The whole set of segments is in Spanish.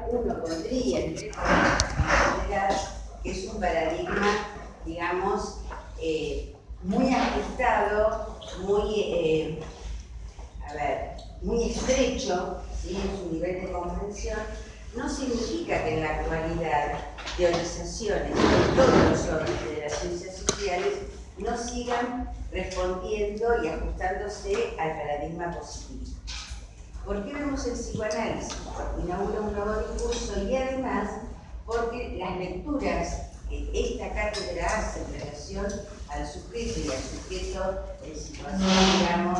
uno podría considerar que es un paradigma, digamos, muy ajustado, muy estrecho, ¿sí?, en su nivel de comprensión. No significa que en la actualidad teorizaciones de todos los órdenes de las ciencias sociales no sigan respondiendo y ajustándose al paradigma positivo. ¿Por qué vemos el psicoanálisis? Porque inaugura un nuevo discurso y además porque las lecturas que esta cátedra hace en relación al sujeto y al sujeto en situación, digamos,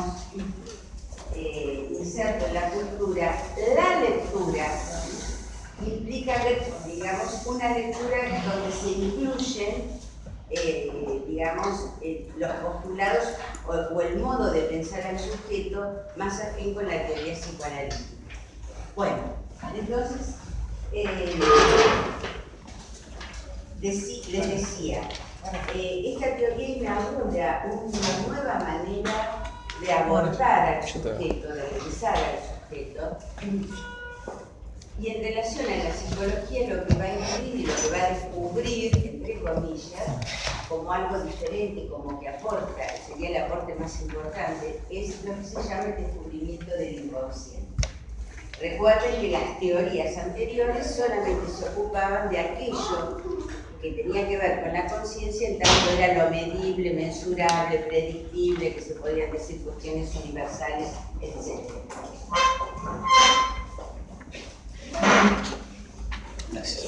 inserto en la cultura, la lectura implica, digamos, una lectura donde se incluyen, digamos, los postulados o el modo de pensar al sujeto más afín con la teoría psicoanalítica. Bueno, entonces, les decía, esta teoría inaugura una nueva manera de abordar al sujeto, de revisar al sujeto. Y en relación a la psicología, lo que va a incluir y lo que va a descubrir, entre comillas, como algo diferente, como que aporta, sería el aporte más importante, es lo que se llama el descubrimiento del inconsciente. Recuerden que las teorías anteriores solamente se ocupaban de aquello que tenía que ver con la conciencia, en tanto era lo medible, mensurable, predictible, que se podrían decir cuestiones universales, etc. Gracias.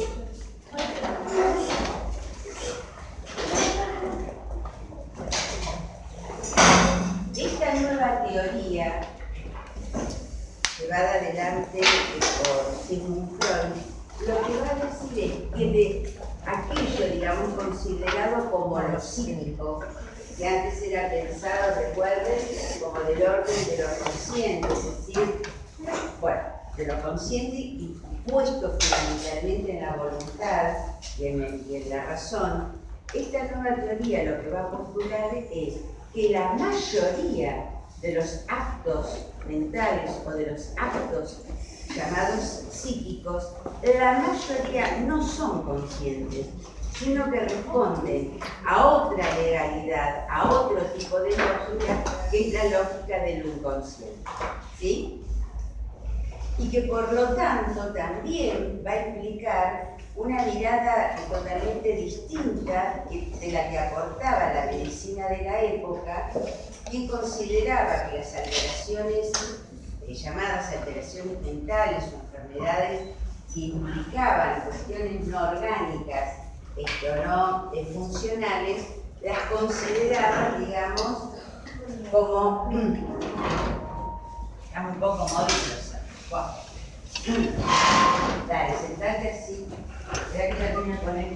Esta nueva teoría, llevada adelante por Sigmund Freud, lo que va a decir es que de aquello, digamos, considerado como lo psíquico, que antes era pensado, recuerden, como del orden de lo consciente, es decir, bueno, de lo consciente y puesto fundamentalmente en la voluntad y en la razón. Esta nueva teoría lo que va a postular es que la mayoría de los actos mentales o de los actos llamados psíquicos, la mayoría no son conscientes, sino que responden a otra legalidad, a otro tipo de lógica, que es la lógica de lo inconsciente, ¿sí? Y que por lo tanto también va a implicar una mirada totalmente distinta de la que aportaba la medicina de la época, quien consideraba que las alteraciones, llamadas alteraciones mentales o enfermedades que implicaban cuestiones no orgánicas o no funcionales, las consideraban, digamos, como un poco modistas. Wow. Dale, sentate así. Espera que termine con él.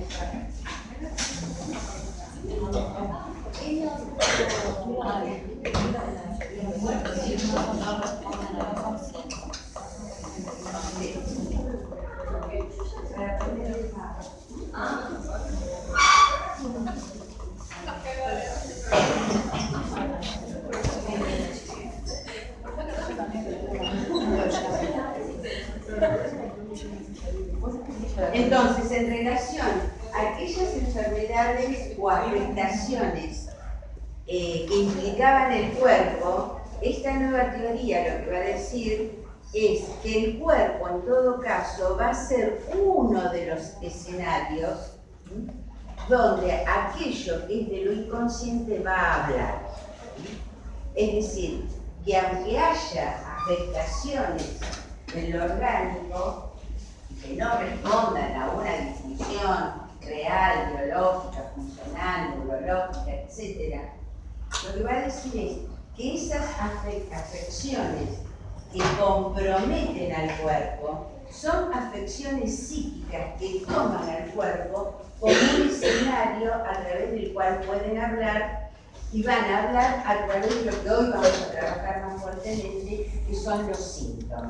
Entonces, en relación a aquellas enfermedades o afectaciones que implicaban el cuerpo, esta nueva teoría lo que va a decir es que el cuerpo, en todo caso, va a ser uno de los escenarios donde aquello que es de lo inconsciente va a hablar. Es decir, que aunque haya afectaciones en lo orgánico, que no respondan a una distinción real, biológica, funcional, neurológica, etc., lo que va a decir es que esas afecciones que comprometen al cuerpo son afecciones psíquicas que toman al cuerpo como un escenario a través del cual pueden hablar, y van a hablar a través de lo que hoy vamos a trabajar más fuertemente, que son los síntomas.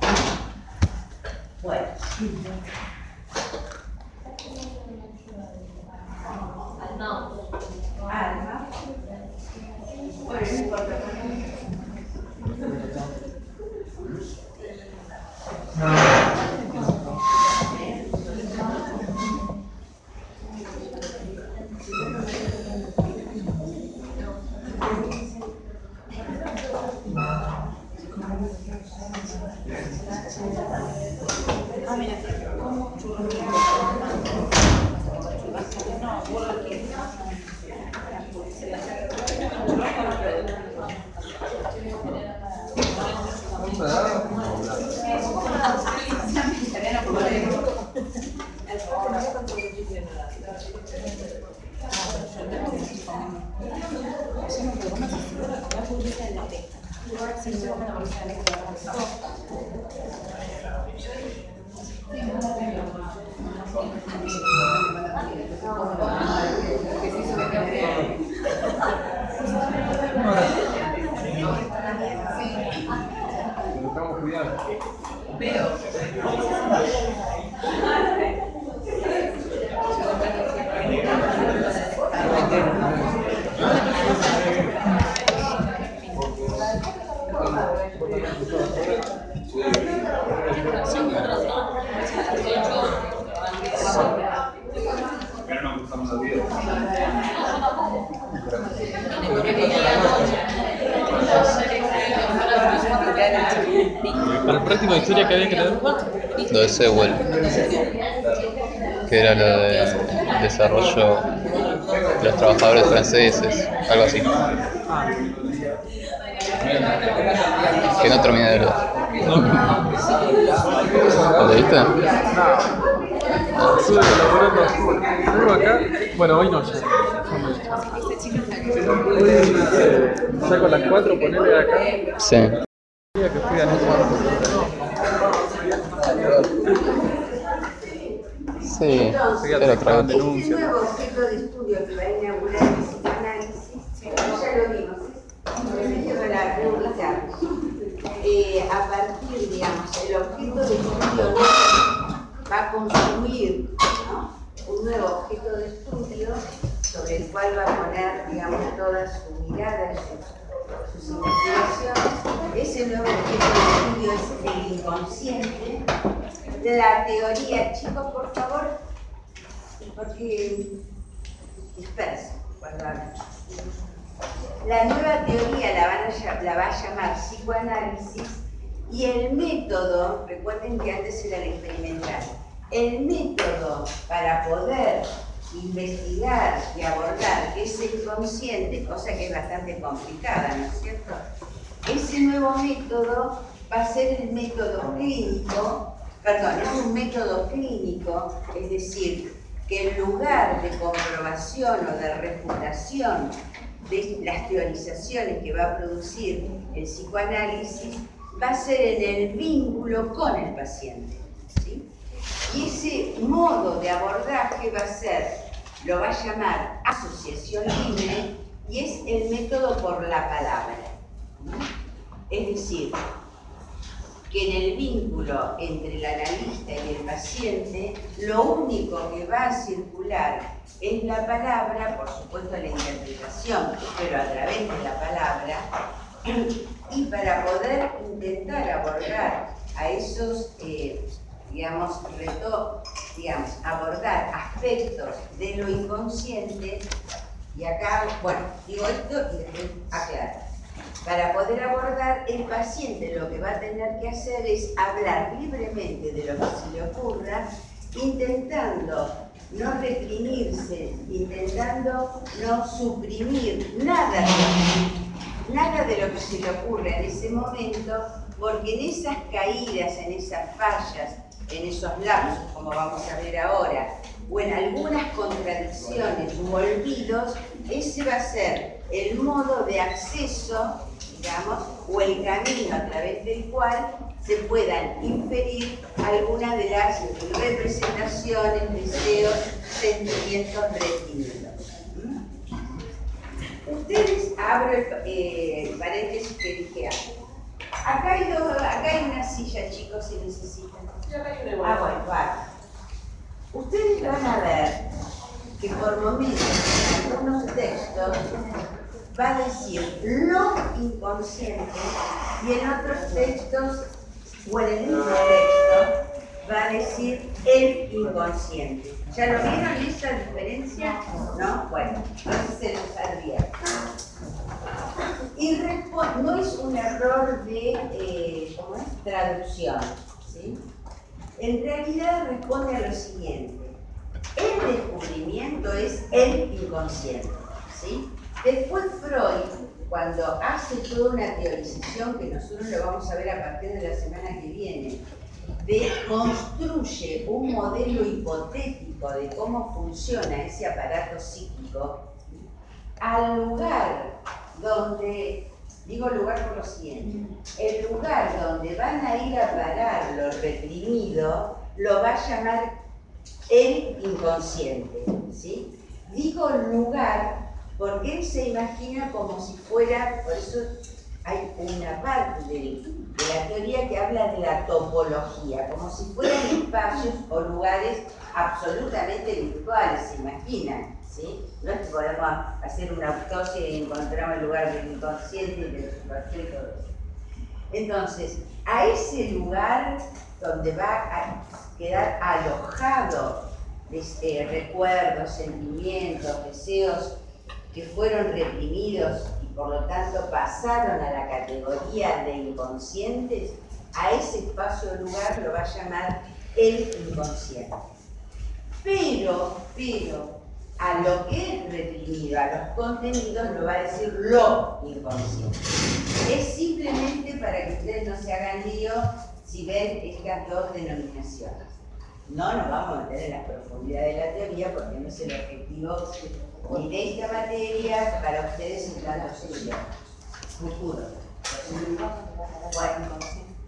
Bueno. Alma. Bueno, no importa. Para el práctico de historia que había que leer. Lo de Sewell, que era lo de desarrollo de los trabajadores franceses, algo así. Que no terminé de leer. ¿Lo leíste? Estuve elaborando. Luego acá. Bueno, hoy no ya. Hoy saco las 4, ponele de acá. Sí. Que fui a Sí, Entonces, era otra vez. este nuevo objeto de estudio que va a inaugurar el psicoanálisis, ya lo vimos, para reubicarnos. A partir, digamos, el objeto de estudio va a construir, ¿no?, un nuevo objeto de estudio sobre el cual va a poner, digamos, toda su mirada, sus investigaciones. Ese nuevo objeto de estudio es el inconsciente. La teoría, chicos, por favor, porque dispersa cuando hablan. La nueva teoría la va a llamar psicoanálisis, y el método, recuerden que antes era el experimental, el método para poder investigar y abordar ese inconsciente, cosa que es bastante complicada, ¿no es cierto? Ese nuevo método va a ser el método clínico, perdón, es un método clínico, es decir, que en lugar de comprobación o de refutación de las teorizaciones que va a producir el psicoanálisis, va a ser en el vínculo con el paciente, ¿sí? Y ese modo de abordaje va a ser, lo va a llamar asociación libre, y es el método por la palabra, ¿no? Es decir, que en el vínculo entre el analista y el paciente, lo único que va a circular es la palabra, por supuesto la interpretación, pero a través de la palabra, y para poder intentar abordar a esos, abordar aspectos de lo inconsciente, y acá, bueno, digo esto y después aclaro. Para poder abordar, el paciente lo que va a tener que hacer es hablar libremente de lo que se le ocurra, intentando no reprimirse, intentando no suprimir nada de lo que se le ocurre en ese momento, porque en esas caídas, en esas fallas, en esos lapsos, como vamos a ver ahora, o en algunas contradicciones u olvidos, ese va a ser el modo de acceso, digamos, o el camino a través del cual se puedan inferir algunas de las representaciones, deseos, sentimientos reprimidos. Ustedes, abro el paréntesis que dije antes. Acá hay una silla, chicos, si necesitan. Bueno, vale. Ustedes van a ver que por momentos en algunos textos va a decir lo inconsciente, y en otros textos, o en el mismo texto, va a decir el inconsciente. ¿Ya lo vieron esa diferencia? ¿No? Bueno, entonces se los advierto. Y no es un error de traducción, ¿sí? en realidad responde a lo siguiente. El descubrimiento es el inconsciente, ¿sí? Después Freud, cuando hace toda una teorización, que nosotros lo vamos a ver a partir de la semana que viene, construye un modelo hipotético de cómo funciona ese aparato psíquico, al lugar donde, digo lugar por lo siguiente, el lugar donde van a ir a parar lo reprimido, lo va a llamar el inconsciente, ¿sí? Digo lugar porque él se imagina como si fuera, por eso hay una parte de la teoría que habla de la topología, como si fueran espacios o lugares absolutamente virtuales, se imaginan, ¿sí? No es que podemos hacer una autopsia y encontramos el lugar del inconsciente y del superficie y todo eso. Entonces, a ese lugar donde va a quedar alojado recuerdos, sentimientos, deseos que fueron reprimidos y por lo tanto pasaron a la categoría de inconscientes, a ese espacio o lugar lo va a llamar el inconsciente. Pero, a lo que es reprimido, a los contenidos, lo va a decir lo inconsciente. Es simplemente para que ustedes no se hagan lío si ven estas dos denominaciones. No nos vamos a meter en la profundidad de la teoría porque no es el objetivo ni de esta materia para ustedes en tanto suyo. Futuro. Bueno,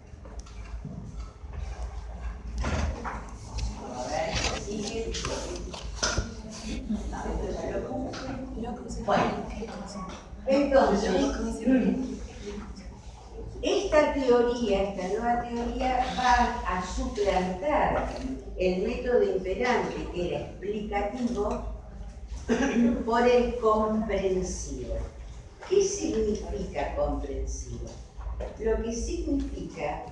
a ver, sigue. Bueno, entonces, esta teoría, esta nueva teoría, va a suplantar el método imperante, que era explicativo, por el comprensivo. ¿Qué significa comprensivo? Lo que significa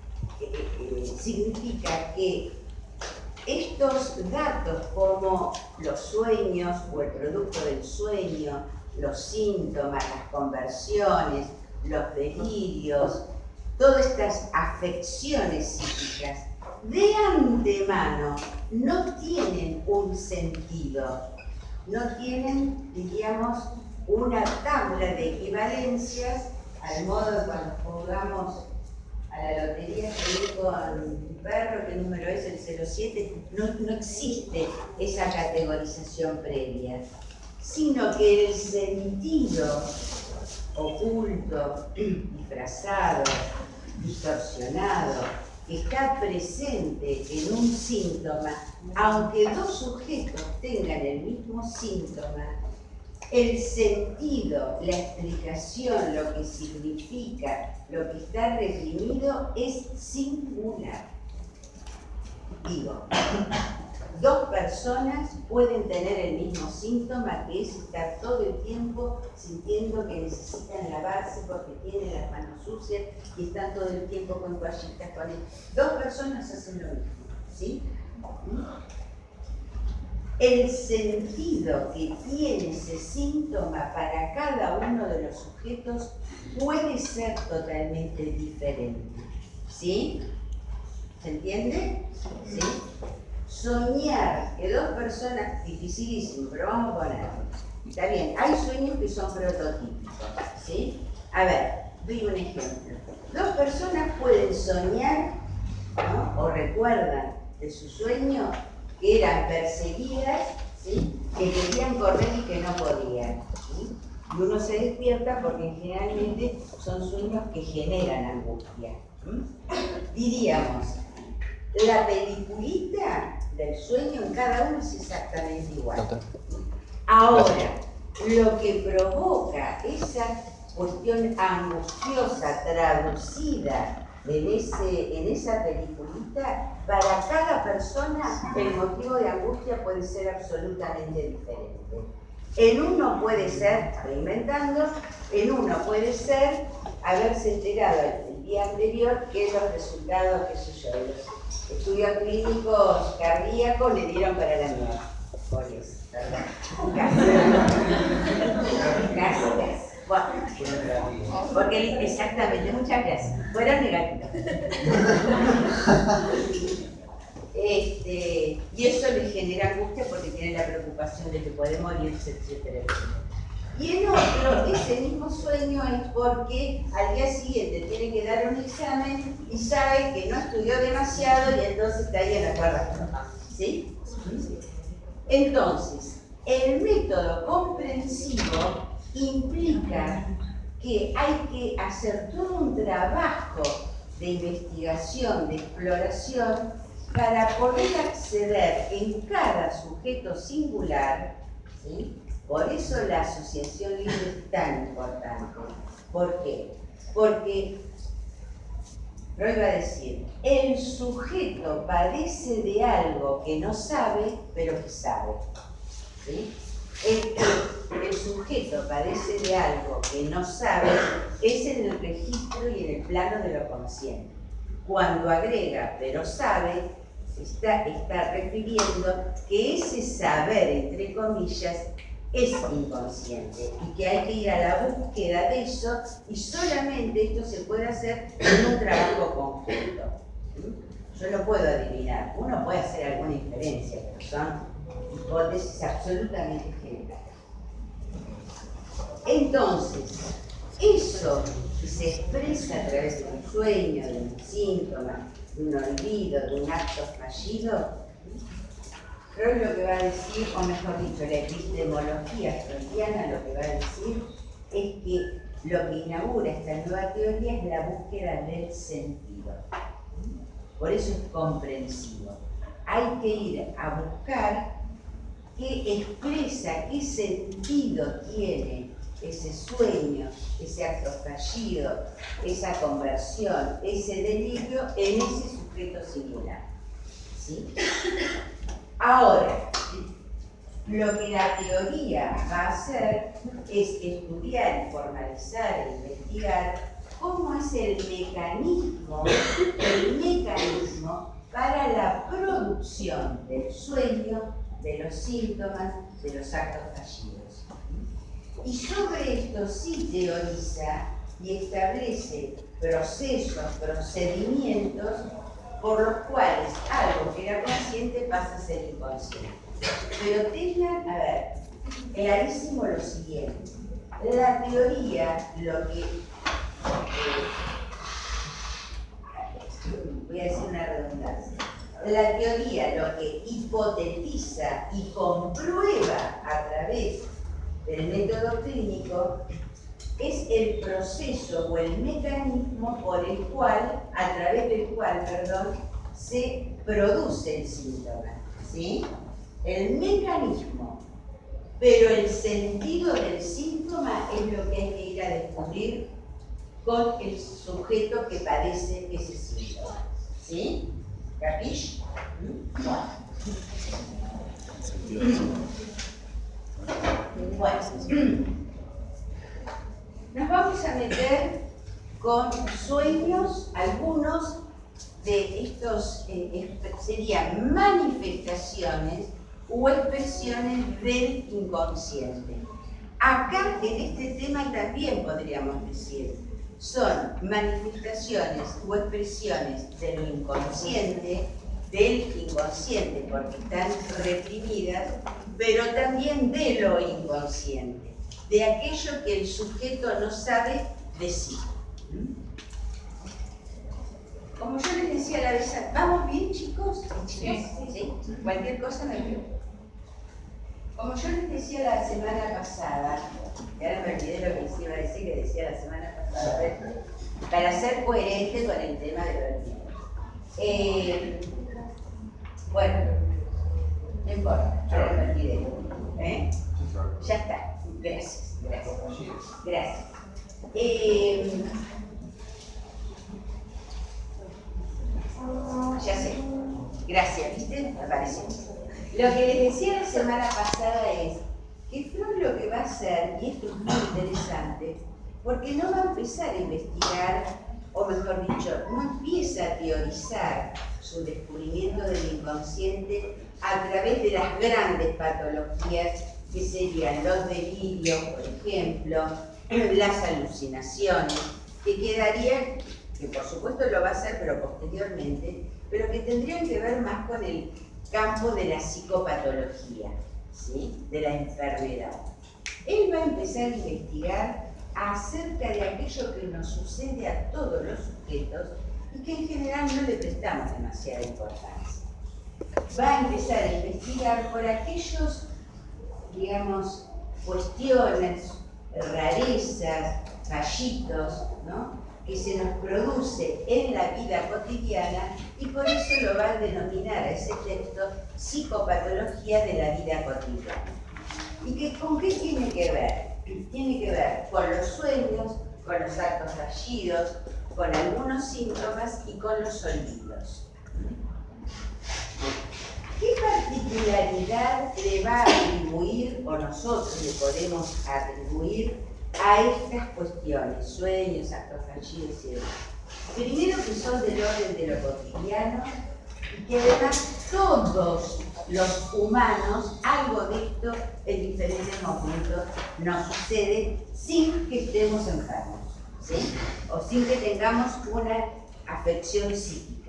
que estos datos como los sueños o el producto del sueño, los síntomas, las conversiones, los delirios, todas estas afecciones psíquicas, de antemano no tienen un sentido, no tienen, diríamos, una tabla de equivalencias, al modo de cuando jugamos a la lotería, que con un perro, ¿qué número es? El 07, no existe esa categorización previa, sino que el sentido oculto, disfrazado, distorsionado, que está presente en un síntoma, aunque dos sujetos tengan el mismo síntoma, el sentido, la explicación, lo que significa, lo que está reprimido es singular. Digo, dos personas pueden tener el mismo síntoma, que es estar todo el tiempo sintiendo que necesitan lavarse porque tienen las manos sucias y están todo el tiempo con toallitas con él. Dos personas hacen lo mismo, ¿sí? El sentido que tiene ese síntoma para cada uno de los sujetos puede ser totalmente diferente, ¿sí? ¿Se entiende? ¿Sí? Soñar que dos personas, dificilísimo, pero vamos a ponerlo. Está bien, hay sueños que son prototípicos, ¿sí? A ver, doy un ejemplo. Dos personas pueden soñar, ¿no? O recuerdan de su sueño que eran perseguidas, ¿sí? Que querían correr y que no podían, ¿sí? Y uno se despierta porque generalmente son sueños que generan angustia, ¿sí? Diríamos, la peliculita del sueño en cada uno es exactamente igual. Ahora, lo que provoca esa cuestión angustiosa traducida en esa peliculita, para cada persona el motivo de angustia puede ser absolutamente diferente. En uno puede ser, estoy inventando, en uno puede ser haberse enterado el día anterior que los resultados, qué sé yo, los estudios clínicos cardíacos le dieron para la mierda. Por eso, ¿verdad? Casi. Bueno, porque exactamente, muchas gracias. Fueron negativos. y eso le genera angustia porque tiene la preocupación de que puede morirse, etcétera, etcétera. Y en otro, ese mismo sueño es porque al día siguiente tiene que dar un examen y sabe que no estudió demasiado y entonces está ahí en la cuerda floja. ¿Sí? Entonces, el método comprensivo implica que hay que hacer todo un trabajo de investigación, de exploración, para poder acceder en cada sujeto singular, ¿sí? Por eso la asociación libre es tan importante. ¿Por qué? Porque, Freud va a decir, el sujeto padece de algo que no sabe, pero que sabe. ¿Sí? El sujeto padece de algo que no sabe es en el registro y en el plano de lo consciente. Cuando agrega, pero sabe, está refiriendo que ese saber, entre comillas, es inconsciente y que hay que ir a la búsqueda de eso y solamente esto se puede hacer en un trabajo conjunto. Yo no puedo adivinar, uno puede hacer alguna inferencia, pero son hipótesis absolutamente generales. Entonces, eso que se expresa a través de un sueño, de un síntoma, de un olvido, de un acto fallido, Freud lo que va a decir, o mejor dicho, la epistemología freudiana lo que va a decir es que lo que inaugura esta nueva teoría es la búsqueda del sentido. Por eso es comprensivo. Hay que ir a buscar qué expresa, qué sentido tiene ese sueño, ese acto fallido, esa conversión, ese delirio en ese sujeto singular. ¿Sí? Ahora, lo que la teoría va a hacer es estudiar, formalizar e investigar cómo es el mecanismo para la producción del sueño, de los síntomas, de los actos fallidos. Y sobre esto sí teoriza y establece procesos, procedimientos por los cuales algo que era consciente pasa a ser inconsciente. Pero tengan, a ver, clarísimo lo siguiente. La teoría, lo que... voy a decir una redundancia. La teoría lo que hipotetiza y comprueba a través del método clínico es el proceso o el mecanismo por el cual, a través del cual, se produce el síntoma, ¿sí? El mecanismo, pero el sentido del síntoma es lo que hay que ir a descubrir con el sujeto que padece ese síntoma, ¿sí? ¿Capish? Bueno, nos vamos a meter con sueños, algunos de estos serían manifestaciones o expresiones del inconsciente. Acá, en este tema también podríamos decir, son manifestaciones o expresiones de lo inconsciente, porque están reprimidas, pero también de lo inconsciente, de aquello que el sujeto no sabe decir. Como yo les decía la vez, ¿vamos bien, chicos? ¿Sí? Cualquier cosa me pregunto. Como yo les decía la semana pasada, y ahora me olvidé lo que les iba a decir, que decía la semana pasada, para ser coherente con el tema de los niños. Bueno, no importa, ahora me olvidé. Ya está, gracias. Ya sé, gracias, ¿viste? Apareció. Lo que les decía la semana pasada es que Freud lo que va a hacer, y esto es muy interesante, porque no va a empezar a investigar, o mejor dicho, no empieza a teorizar su descubrimiento del inconsciente a través de las grandes patologías que serían los delirios, por ejemplo, las alucinaciones, que quedarían, que por supuesto lo va a hacer pero posteriormente, pero que tendrían que ver más con el campo de la psicopatología, ¿sí? De la enfermedad. Él va a empezar a investigar acerca de aquello que nos sucede a todos los sujetos y que en general no le prestamos demasiada importancia. Va a empezar a investigar por aquellos, digamos, cuestiones, rarezas, fallitos, ¿no?, que se nos produce en la vida cotidiana, y por eso lo va a denominar a ese texto psicopatología de la vida cotidiana. ¿Y que, con qué tiene que ver? Tiene que ver con los sueños, con los actos fallidos, con algunos síntomas y con los olvidos. ¿Qué particularidad le va a atribuir, o nosotros le podemos atribuir, a estas cuestiones, sueños, actos fallidos y demás? Primero, que son del orden de lo cotidiano y que además todos los humanos, algo de esto en diferentes momentos nos sucede sin que estemos enfermos, ¿sí? O sin que tengamos una afección psíquica.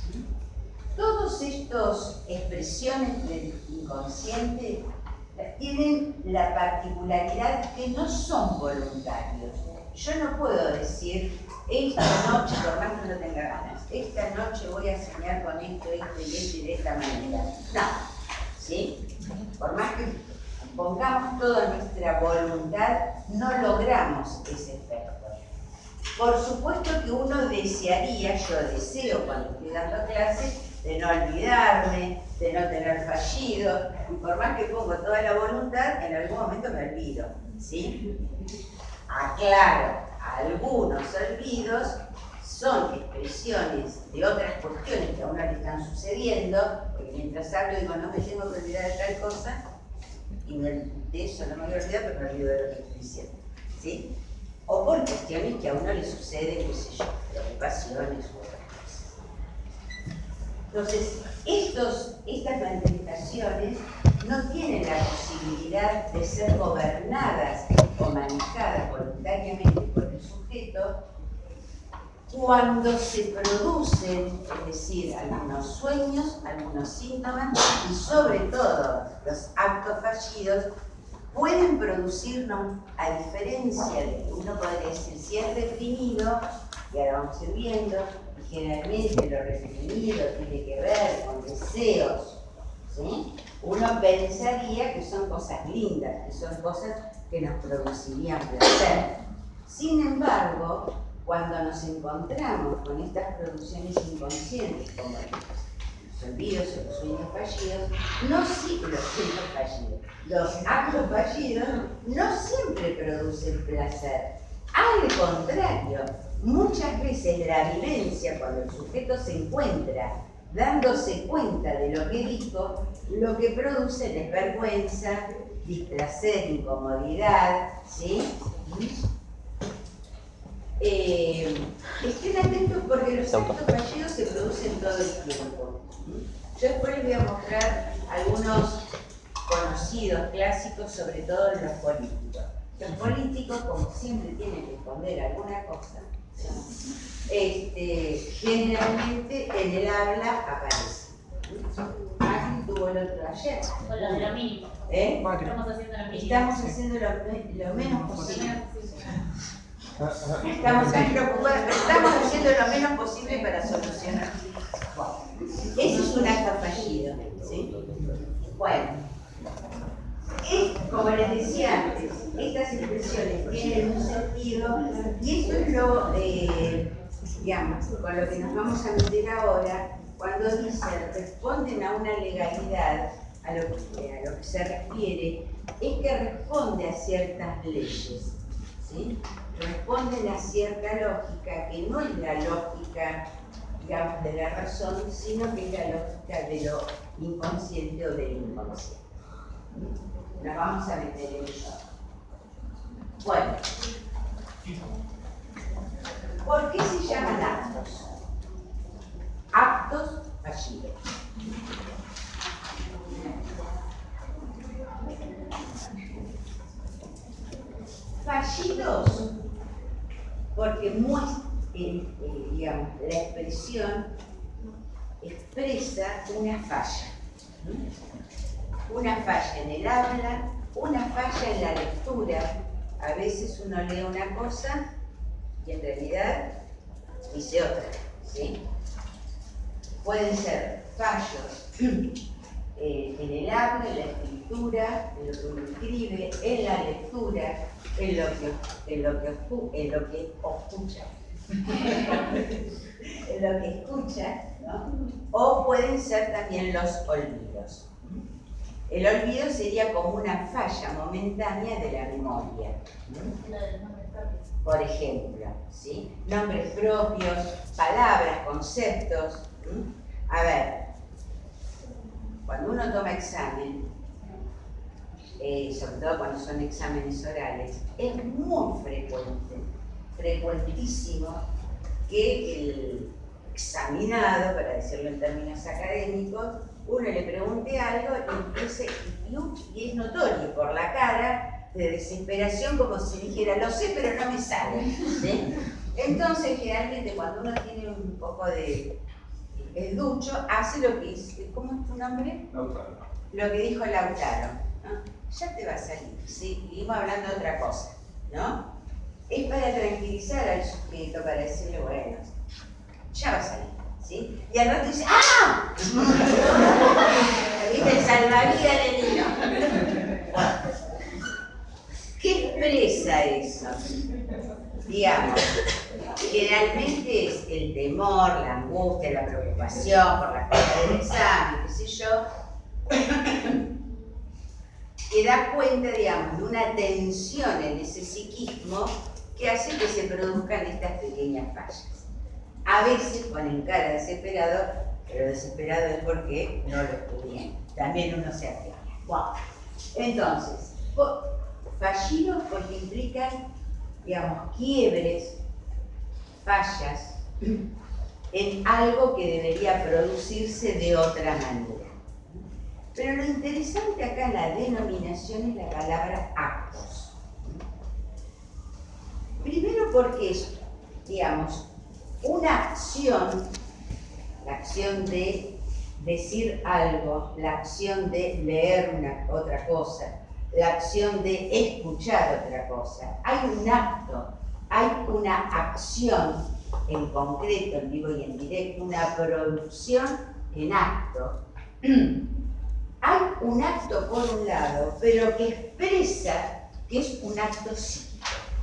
Todas estas expresiones del inconsciente tienen la particularidad que no son voluntarios. Yo no puedo decir, esta noche, por más que no tenga ganas, esta noche voy a soñar con esto, esto y esto y de esta manera. No, ¿sí? Por más que pongamos toda nuestra voluntad, no logramos ese efecto. Por supuesto que uno desearía, yo deseo cuando estoy dando clases, de no olvidarme, de no tener fallido, y por más que pongo toda la voluntad, en algún momento me olvido, ¿sí? Aclaro, algunos olvidos son expresiones de otras cuestiones que a uno le están sucediendo, porque mientras hablo digo, no me tengo que olvidar de tal cosa, y de eso no me voy a olvidar, pero me olvido de lo que estoy diciendo, ¿sí? O por cuestiones que a uno le suceden, qué sé yo, preocupaciones u otras cosas. Entonces, estas manifestaciones no tienen la posibilidad de ser gobernadas o manejadas voluntariamente por el sujeto cuando se producen, es decir, algunos sueños, algunos síntomas y sobre todo los actos fallidos pueden producirnos, a diferencia de que uno podría decir si es reprimido, y ahora vamos a ir viendo, y generalmente lo reprimido tiene que ver con deseos, ¿sí? Uno pensaría que son cosas lindas, que son cosas que nos producirían placer. Sin embargo, cuando nos encontramos con estas producciones inconscientes, como los olvidos o los sueños fallidos, los actos fallidos no siempre producen placer. Al contrario, muchas veces la vivencia, cuando el sujeto se encuentra dándose cuenta de lo que dijo, lo que produce es vergüenza, displacer, incomodidad, ¿sí? Estén atentos porque los actos fallidos se producen todo el tiempo. Yo después les voy a mostrar algunos conocidos clásicos, sobre todo los políticos. Los políticos, como siempre tienen que esconder alguna cosa, generalmente en el habla aparece. Macri tuvo el otro ayer. Con lo de lo mínimo. Estamos haciendo lo mínimo. Estamos haciendo lo menos posible. Estamos tan preocupados, pero estamos haciendo lo menos posible para solucionar. Eso es un acto fallido, ¿sí? Bueno, como les decía antes, estas expresiones tienen un sentido y eso es lo, digamos, con lo que nos vamos a meter ahora, cuando dicen responden a una legalidad, a lo que se refiere, es que responde a ciertas leyes, ¿sí? Responden a cierta lógica, que no es la lógica, digamos, de la razón, sino que es la lógica de lo inconsciente o del inconsciente. Nos vamos a meter en eso. Bueno, ¿por qué se llaman actos? Actos fallidos. Fallidos porque muestra, digamos, la expresión expresa una falla. Una falla en el habla, una falla en la lectura. A veces uno lee una cosa y en realidad dice otra, ¿sí? Pueden ser fallos en el habla, en la escritura, en lo que uno escribe, en la lectura, en lo que escucha. En lo que escucha, ¿no? O pueden ser también los olvidos. El olvido sería como una falla momentánea de la memoria. Por ejemplo, ¿sí? Nombres propios, palabras, conceptos. A ver, cuando uno toma examen, sobre todo cuando son exámenes orales, es muy frecuentísimo que el examinado, para decirlo en términos académicos, uno le pregunte algo y es notorio por la cara de desesperación, como si dijera, lo sé, pero no me sale, ¿sí? Entonces, generalmente, cuando uno tiene un poco de ducho, hace lo que es, ¿cómo es tu nombre? Lautaro. Lo que dijo Lautaro, ¿no? Ya te va a salir, ¿sí? Seguimos hablando de otra cosa, ¿no? Es para tranquilizar al sujeto, para decirle, bueno, ya va a salir, ¿sí? Y al rato dice, ¡ah! ¿Viste? El salvavidas del niño. ¿Qué expresa eso? Digamos, generalmente es el temor, la angustia, la preocupación por la falta del examen, qué sé yo, que da cuenta, digamos, de una tensión en ese psiquismo que hace que se produzcan estas pequeñas fallas. A veces ponen cara desesperado, pero desesperado es porque no lo estudié. También uno se arriesga. Wow. Entonces, fallidos porque implican, digamos, quiebres, fallas, en algo que debería producirse de otra manera. Pero lo interesante acá en la denominación es la palabra actos. Primero porque es, digamos, una acción, la acción de decir algo, la acción de leer otra cosa, la acción de escuchar otra cosa. Hay un acto, hay una acción en concreto, en vivo y en directo, una producción en acto. Hay un acto por un lado, pero que expresa que es un acto psíquico.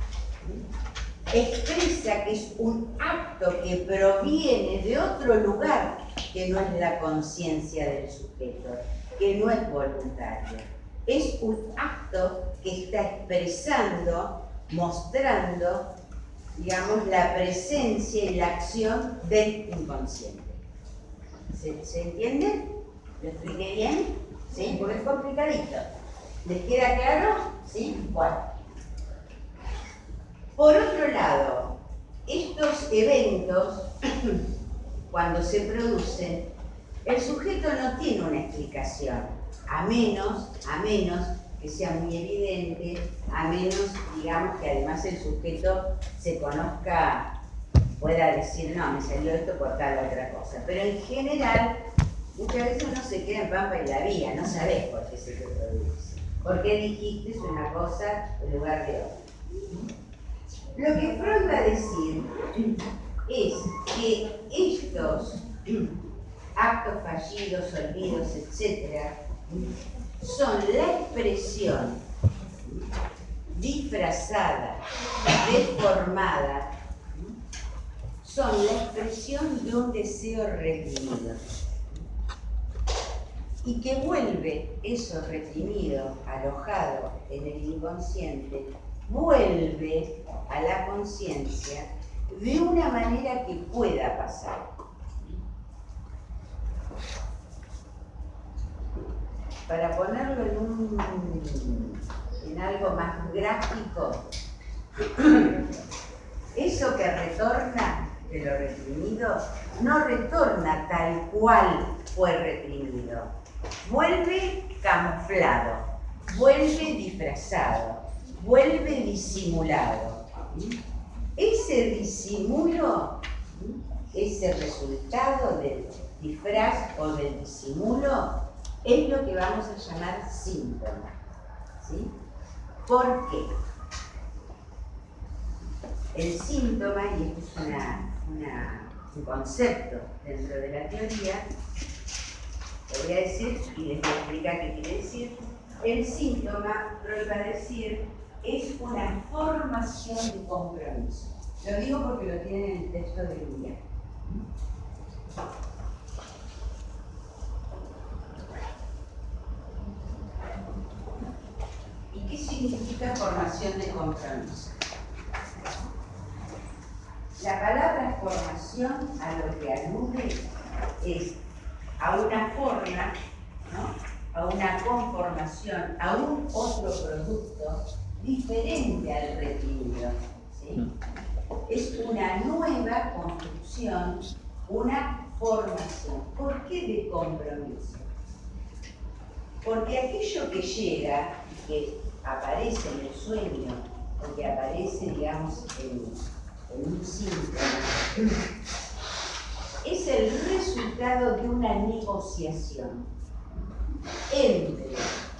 Expresa que es un acto que proviene de otro lugar que no es la conciencia del sujeto, que no es voluntario. Es un acto que está expresando, mostrando, digamos, la presencia y la acción del inconsciente. ¿Se entiende? ¿Lo expliqué bien? ¿Sí? Porque es complicadito. ¿Les queda claro? ¿Sí? Bueno. Por otro lado, estos eventos, cuando se producen, el sujeto no tiene una explicación, a menos que sea muy evidente, a menos, digamos, que además el sujeto se conozca, pueda decir, no, me salió esto por tal otra cosa. Pero en general, muchas veces uno se queda en pampa y la vía, no sabés por qué se te produce. ¿Por qué dijiste una cosa en lugar de otra? Lo que Freud va a decir es que estos actos fallidos, olvidos, etc., son la expresión disfrazada, deformada, son la expresión de un deseo reprimido. Y que vuelve eso reprimido, alojado en el inconsciente, vuelve a la conciencia de una manera que pueda pasar. Para ponerlo en algo más gráfico, eso que retorna de lo reprimido, no retorna tal cual fue reprimido. Vuelve camuflado, vuelve disfrazado, vuelve disimulado. Ese disimulo, ese resultado del disfraz o del disimulo, es lo que vamos a llamar síntoma. ¿Sí? ¿Por qué? El síntoma, y esto es un concepto dentro de la teoría, lo voy a decir y les voy a explicar qué quiere decir. El síntoma, Freud va a decir, es una formación de compromiso. Lo digo porque lo tiene en el texto de Luria. ¿Y qué significa formación de compromiso? La palabra formación a lo que alude es a una forma, ¿no? A una conformación, a un otro producto diferente al reprimido. ¿Sí? Es una nueva construcción, una formación. ¿Por qué de compromiso? Porque aquello que llega, que aparece en el sueño, o que aparece, digamos, en un síntoma, es el resultado de una negociación entre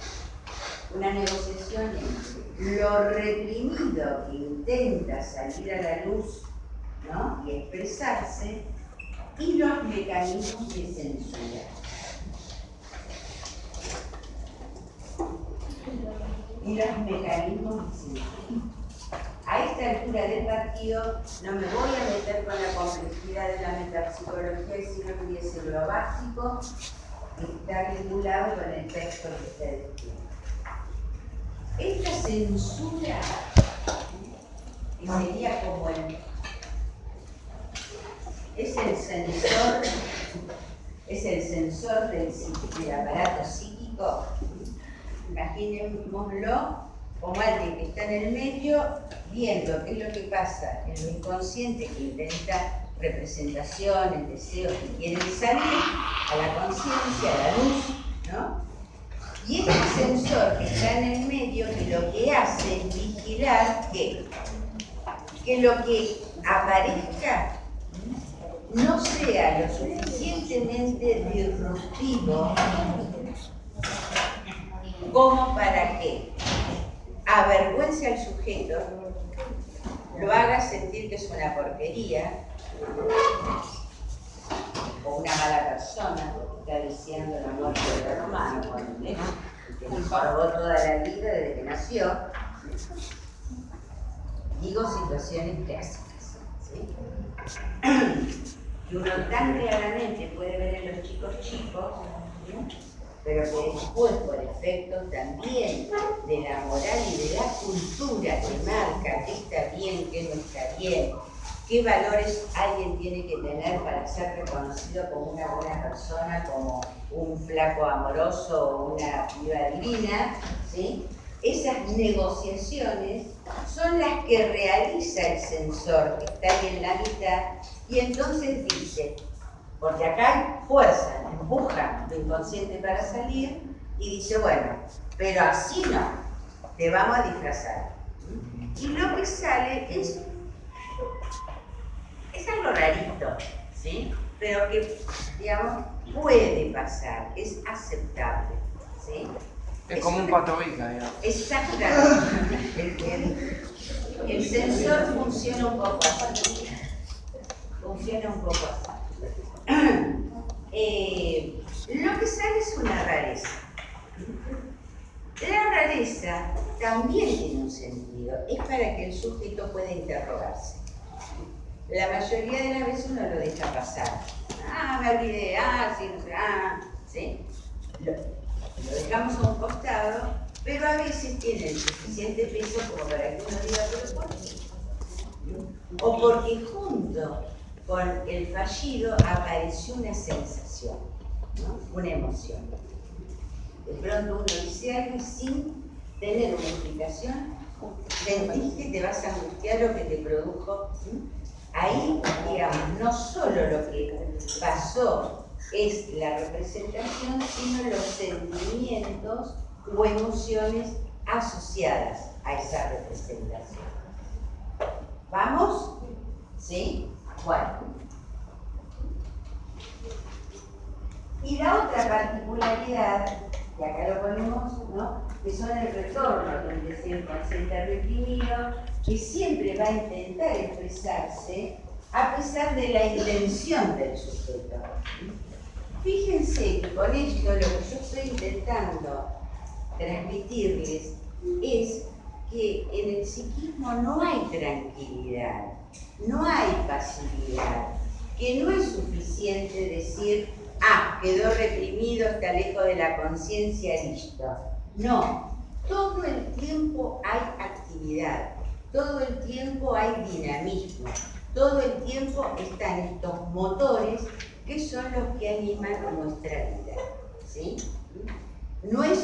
lo reprimido que intenta salir a la luz, ¿no? Y expresarse, y los mecanismos de censura. A esta altura del partido no me voy a meter con la complejidad de la metapsicología, sino que voy a decir lo básico que está vinculado con el texto que ustedes tienen. Esta censura, que sería como es el sensor del aparato psíquico. Imaginémoslo como alguien que está en el medio viendo qué es lo que pasa en lo inconsciente, que intenta representaciones, deseos que quieren salir a la conciencia, a la luz, ¿no? Y este sensor que está en el medio, que lo que hace es vigilar que lo que aparezca no sea lo suficientemente disruptivo como para que avergüence al sujeto, lo haga sentir que es una porquería o una mala persona, que está deseando la muerte del hermano, que nos pagó toda la vida desde que nació. Digo situaciones clásicas, ¿sí? Que uno tan claramente puede ver en los chicos, ¿sí? Pero que después, por efecto también de la moral y de la cultura que marca qué está bien, qué no está bien, qué valores alguien tiene que tener para ser reconocido como una buena persona, como un flaco amoroso o una viva divina, ¿sí? Esas negociaciones son las que realiza el sensor que está ahí en la mitad, y entonces dice, porque acá hay fuerza, empuja lo inconsciente para salir, y dice, bueno, pero así no, te vamos a disfrazar. Y lo que sale es algo rarito, ¿sí? Pero que, digamos, puede pasar, es aceptable, ¿sí? Es como un patobica, digamos. Exactamente. El sensor funciona un poco así. Lo que sale es una rareza. La rareza también tiene un sentido, es para que el sujeto pueda interrogarse. La mayoría de las veces uno lo deja pasar. Me olvidé, sí, ¿sí? Lo dejamos a un costado, pero a veces tiene el suficiente peso como para que uno diga, pero ¿por qué? O porque junto con el fallido apareció una sensación, ¿no? Una emoción. De pronto uno dice algo y sin tener una explicación, sentís que te vas a angustiar lo que te produjo. Ahí, digamos, no solo lo que pasó es la representación, sino los sentimientos o emociones asociadas a esa representación. ¿Vamos? ¿Sí? Bueno. Y la otra particularidad, que acá lo ponemos, ¿no?, que son el retorno del deseo inconsciente reprimido, que siempre va a intentar expresarse a pesar de la intención del sujeto. Fíjense que con esto lo que yo estoy intentando transmitirles es que en el psiquismo no hay tranquilidad, no hay pasividad, que no es suficiente decir, quedó reprimido, está lejos de la conciencia, listo. No, todo el tiempo hay actividad, todo el tiempo hay dinamismo, todo el tiempo están estos motores que son los que animan nuestra vida, ¿sí? No es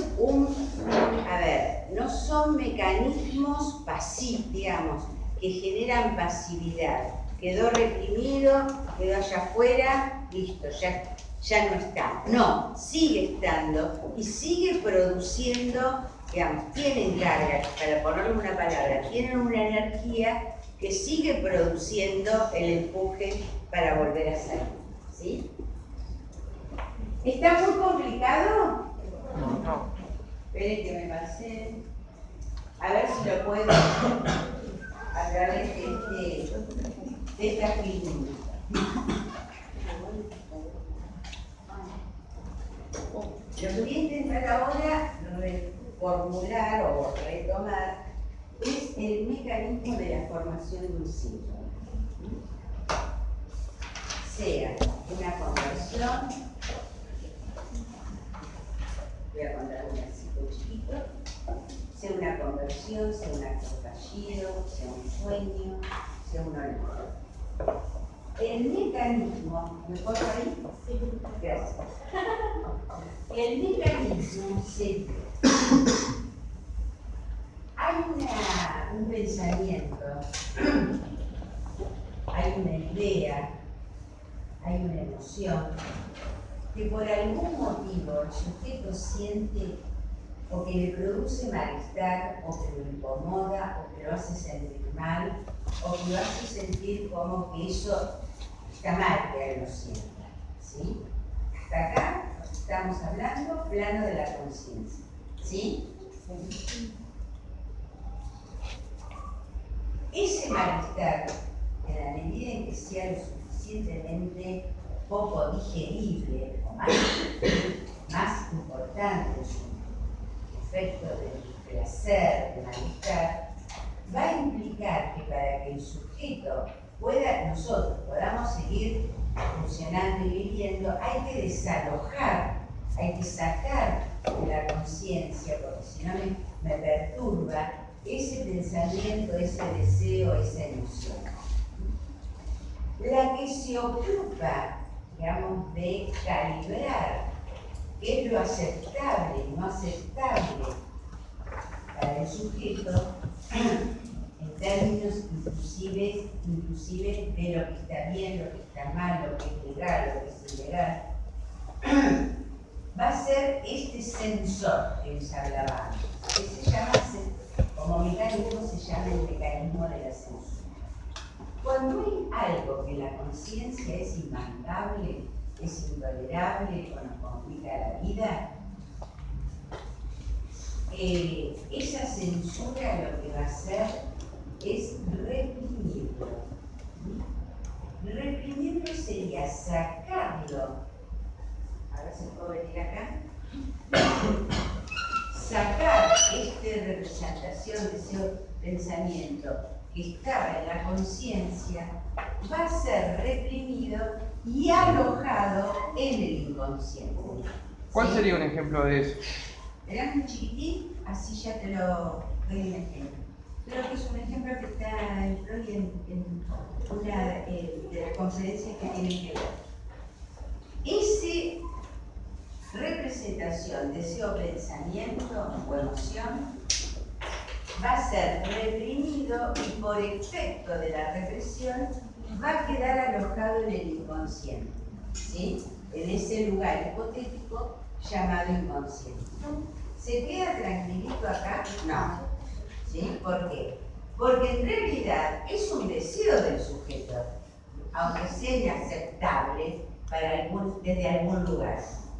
no son mecanismos pasivos, digamos, que generan pasividad. Quedó reprimido, quedó allá afuera, listo, ya no está. No, sigue estando y sigue produciendo, digamos, tienen carga, para ponerle una palabra, tienen una energía que sigue produciendo el empuje para volver a salir, ¿sí? ¿Está muy complicado? No. Esperen que me pasé. A ver si lo puedo a través de esta figura. Lo que voy a intentar ahora reformular o retomar es el mecanismo de la formación de un síntoma. Sea una conversión, voy a contar un versículo chiquito, sea una conversión, sea un acto fallido, sea un sueño, sea un olvido. El mecanismo, ¿me puedo ahí? Sí. Gracias. El mecanismo sería, hay un pensamiento, hay una idea, hay una emoción, que por algún motivo el sujeto siente o que le produce malestar, o que lo incomoda, o que lo hace sentir mal, o que lo hace sentir como que eso está mal que él lo sienta, ¿sí? Hasta acá estamos hablando plano de la conciencia, ¿sí? Ese malestar, en la medida en que sea lo suficientemente poco digerible, o más importante su efecto de placer, de malestar, va a implicar que para que el sujeto nosotros podamos seguir funcionando y viviendo, hay que desalojar, hay que sacar de la conciencia, porque si no me perturba ese pensamiento, ese deseo, esa emoción. La que se ocupa, digamos, de calibrar qué es lo aceptable y no aceptable para el sujeto, en términos inclusive de lo que está bien, lo que está mal, lo que es legal, lo que es ilegal, va a ser este sensor que les hablaba antes, que se llama, como mecanismo, se llama el mecanismo de la censura. Cuando hay algo que en la conciencia es inmandable, es intolerable o nos complica la vida, esa censura lo que va a hacer es reprimirlo. Reprimirlo sería sacarlo. A ver si puedo venir acá. Sacar esta representación, deseo, pensamiento que estaba en la conciencia, va a ser reprimido y alojado en el inconsciente. ¿Cuál ¿Sí? sería un ejemplo de eso? Era muy chiquitín, así ya te lo doy un ejemplo. Creo que es un ejemplo que está en Freud en una de las conferencias que tienen que ver. Esa representación, deseo, pensamiento o emoción va a ser reprimido y por efecto de la represión va a quedar alojado en el inconsciente, ¿sí? En ese lugar hipotético llamado inconsciente. ¿Se queda tranquilito acá? No. ¿Sí? ¿Por qué? Porque en realidad es un deseo del sujeto, aunque sea inaceptable desde algún lugar.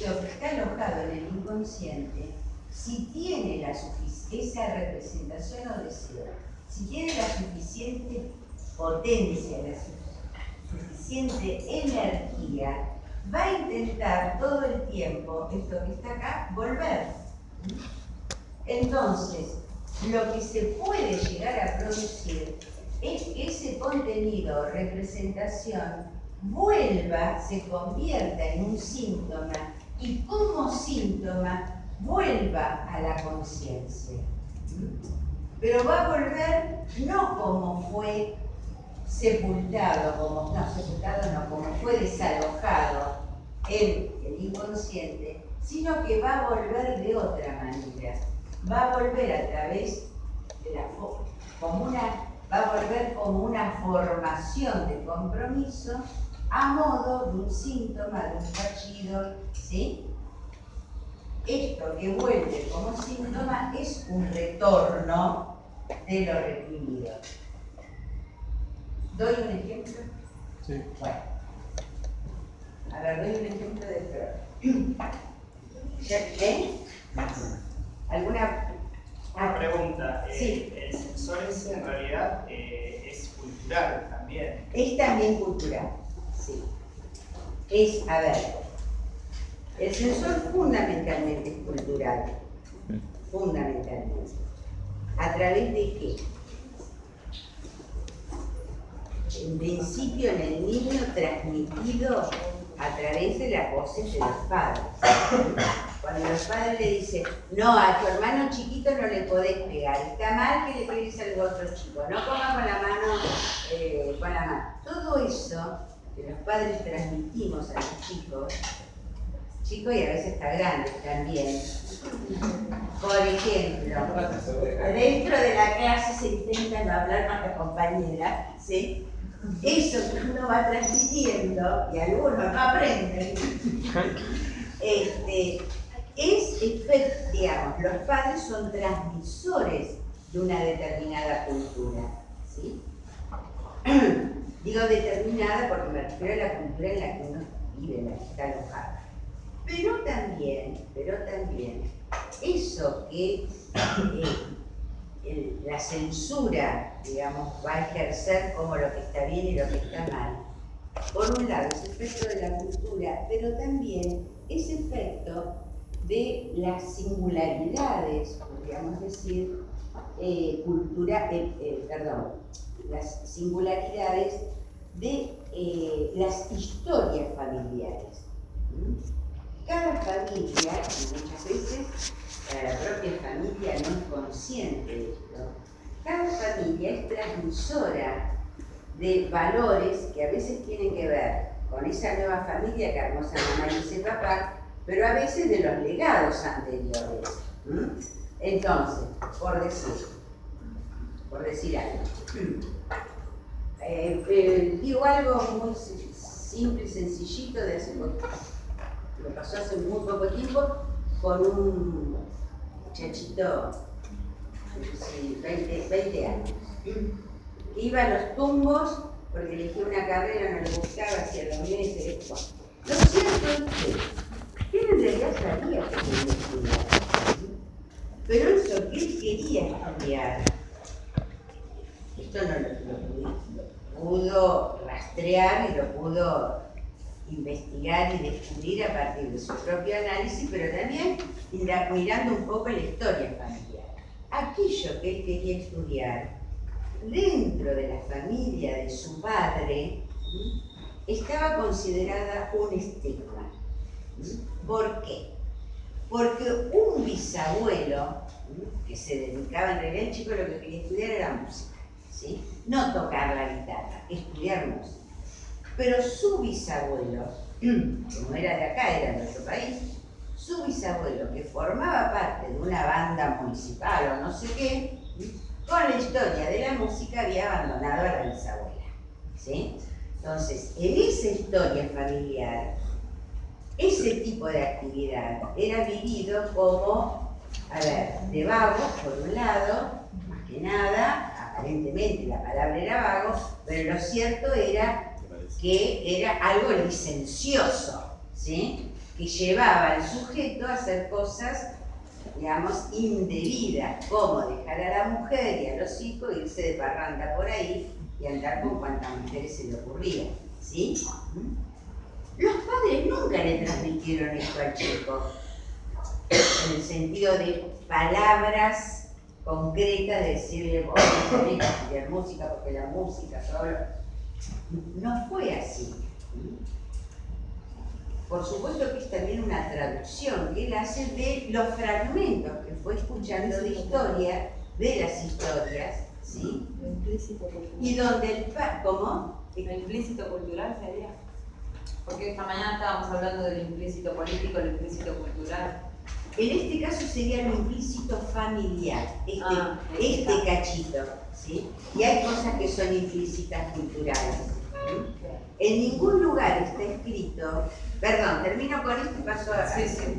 aquello que está alojado en el inconsciente, si tiene esa representación o deseo, si tiene la suficiente potencia, la suficiente energía, va a intentar todo el tiempo, esto que está acá, volver. Entonces, lo que se puede llegar a producir es que ese contenido o representación vuelva, se convierta en un síntoma y como síntoma vuelva a la conciencia. Pero va a volver no como fue sepultado, como fue desalojado en el inconsciente, sino que va a volver de otra manera. Va a volver a través de va a volver como una formación de compromiso a modo de un síntoma, de un fallido, ¿sí? Esto que vuelve como síntoma es un retorno de lo reprimido. ¿Doy un ejemplo? Sí. Bueno. A ver, doy un ejemplo de Freud. ¿Alguna? Una pregunta. Sí. El sensor ese en realidad es cultural también. Es también cultural, sí. A ver, el sensor fundamentalmente es cultural. Fundamentalmente. ¿A través de qué? En principio en el niño transmitido a través de las voces de los padres. Cuando los padres le dicen, no, a tu hermano chiquito no le podés pegar, está mal que le pegues al otro chico, no comas con la mano, Todo eso que los padres transmitimos a los chicos y a veces está grande también. Por ejemplo, dentro de la clase se intenta no hablar con la compañera, ¿sí? Eso que uno va transmitiendo, y algunos no aprenden, digamos, los padres son transmisores de una determinada cultura, ¿sí? Digo determinada porque me refiero a la cultura en la que uno vive, en la que está alojado. Pero también, eso que la censura, digamos, va a ejercer como lo que está bien y lo que está mal. Por un lado, es efecto de la cultura, pero también es efecto de las singularidades, podríamos decir, las singularidades de las historias familiares. Cada familia, y muchas veces para la propia familia no es consciente de esto, cada familia es transmisora de valores que a veces tienen que ver con esa nueva familia que armó esa mamá y ese papá, pero a veces de los legados anteriores. Entonces, por decir algo, digo algo muy simple y sencillito de hace poco. Lo pasó hace muy poco tiempo con un muchachito, 20 años, que iba a los tumbos porque eligió una carrera, no le gustaba, hacía 2 meses. Bueno. Lo cierto es que él en realidad sabía que quería estudiar, pero eso que él quería estudiar, esto no lo pudo rastrear y lo pudo investigar y descubrir a partir de su propio análisis, pero también mirando un poco la historia familiar. Aquello que él quería estudiar dentro de la familia de su padre estaba considerada un estigma. ¿Por qué? Porque un bisabuelo que se dedicaba, en realidad el chico lo que quería estudiar era música, ¿sí? No tocar la guitarra, estudiar música. Pero su bisabuelo, como era de acá, era de otro país, su bisabuelo, que formaba parte de una banda municipal o no sé qué, con la historia de la música había abandonado a la bisabuela, ¿sí? Entonces, en esa historia familiar, ese tipo de actividad era vivido como, de vago, por un lado, más que nada, aparentemente la palabra era vago, pero lo cierto era que era algo licencioso, ¿sí? que llevaba al sujeto a hacer cosas, digamos, indebidas, como dejar a la mujer y a los hijos, irse de parranda por ahí y andar con cuantas mujeres se le ocurría, ¿sí? Los padres nunca le transmitieron esto al chico, en el sentido de palabras concretas, de decirle, vos tenés que estudiar música porque la música solo. No fue así. Por supuesto que es también una traducción que él hace de los fragmentos que fue escuchando de historia, de las historias, ¿sí? Lo implícito cultural. Y donde el ¿cómo? Lo implícito cultural sería. Porque esta mañana estábamos hablando del implícito político, lo implícito cultural. En este caso sería lo implícito familiar, este cachito, ¿sí? Y hay cosas que son implícitas culturales. ¿Sí? En ningún lugar está escrito, perdón, termino con esto y paso a...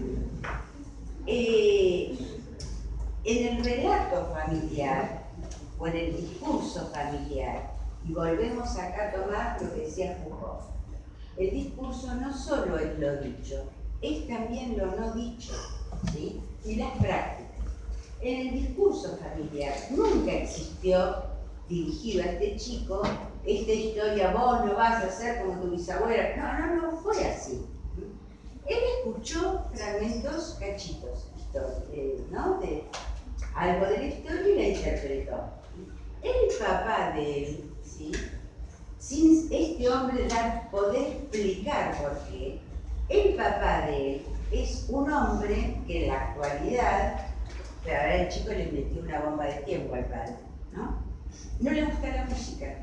en el relato familiar o en el discurso familiar, y volvemos acá a tomar lo que decía Foucault, el discurso no solo es lo dicho, es también lo no dicho, ¿sí? Y las prácticas. En el discurso familiar nunca existió dirigido a este chico esta historia, vos no vas a ser como tu bisabuela. No fue así. Él escuchó fragmentos, cachitos, ¿no? De algo de la historia y la interpretó. El papá de él, ¿sí? Sin este hombre poder explicar por qué, el papá de él es un hombre que en la actualidad, pero ahora el chico le metió una bomba de tiempo al padre, ¿no? No le gusta la música.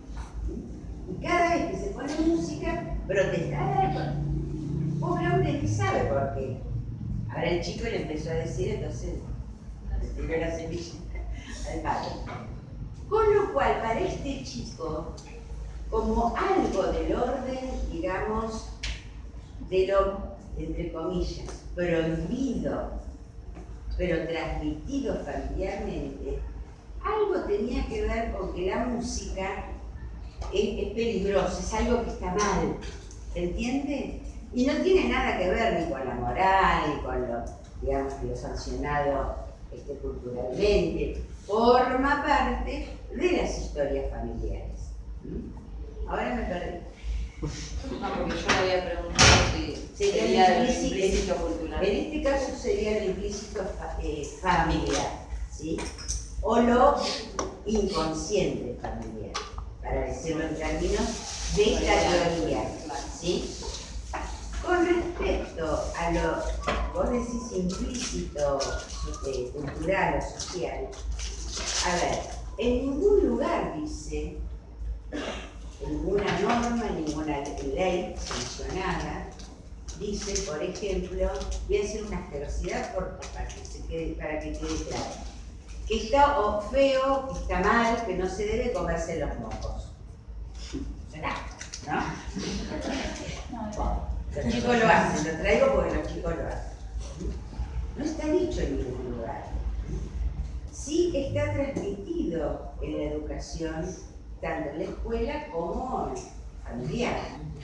Y cada vez que se pone música, protesta. Pobre hombre ni sabe por qué. Ahora el chico le empezó a decir, entonces le tiró la semilla al padre. Con lo cual, para este chico, como algo del orden, digamos, de lo, entre comillas, prohibido, pero transmitido familiarmente, algo tenía que ver con que la música es peligrosa, es algo que está mal, ¿entiende? Y no tiene nada que ver ni con la moral, ni con lo, digamos, lo sancionado culturalmente. Forma parte de las historias familiares. Ahora me perdí. No, porque yo le había preguntado si sería el implícito cultural. En este caso sería el implícito familiar, ¿sí? O lo inconsciente familiar, para decirlo en términos de esta teoría, ¿sí? Con respecto a lo, vos decís implícito cultural o social, a ver, en ningún lugar dice, ninguna norma, ninguna ley sancionada, dice, por ejemplo, voy a hacer una asquerosidad para que quede claro, que está feo, que está mal, que no se debe comerse los mocos. ¿No? Los chicos lo hacen, lo traigo porque los chicos lo hacen. No está dicho en ningún lugar. Sí está transmitido en la educación, tanto en la escuela como familiar.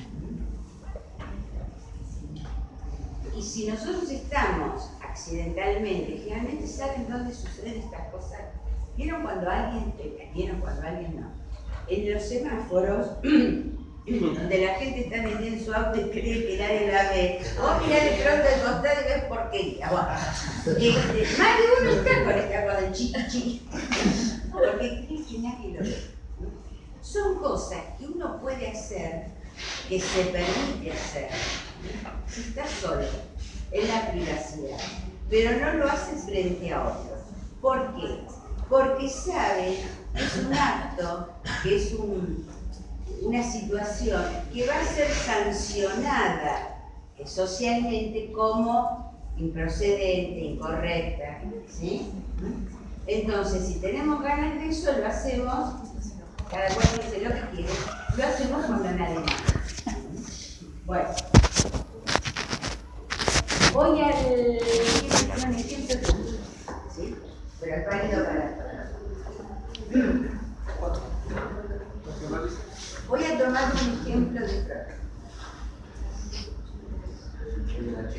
Y si nosotros estamos accidentalmente, generalmente saben dónde suceden estas cosas. ¿Vieron cuando alguien no? En los semáforos, donde la gente está metida en su auto y cree que nadie la ve. Vos mirá de pronto al costado y ves porquería. Más de uno está conectado con el chiqui. Porque cree que nadie lo ve. Son cosas que uno puede hacer, que se permite hacer, si está solo, en la privacidad, pero no lo hace frente a otros. ¿Por qué? Porque sabe que es un acto, que es una situación que va a ser sancionada socialmente como improcedente, incorrecta, ¿sí? Entonces, si tenemos ganas de eso, lo hacemos, cada cual dice lo que quiere, lo hacemos cuando nadie más. Bueno, voy al ejemplo, ¿sí? Pero es válido para voy a tomar un ejemplo de Freud.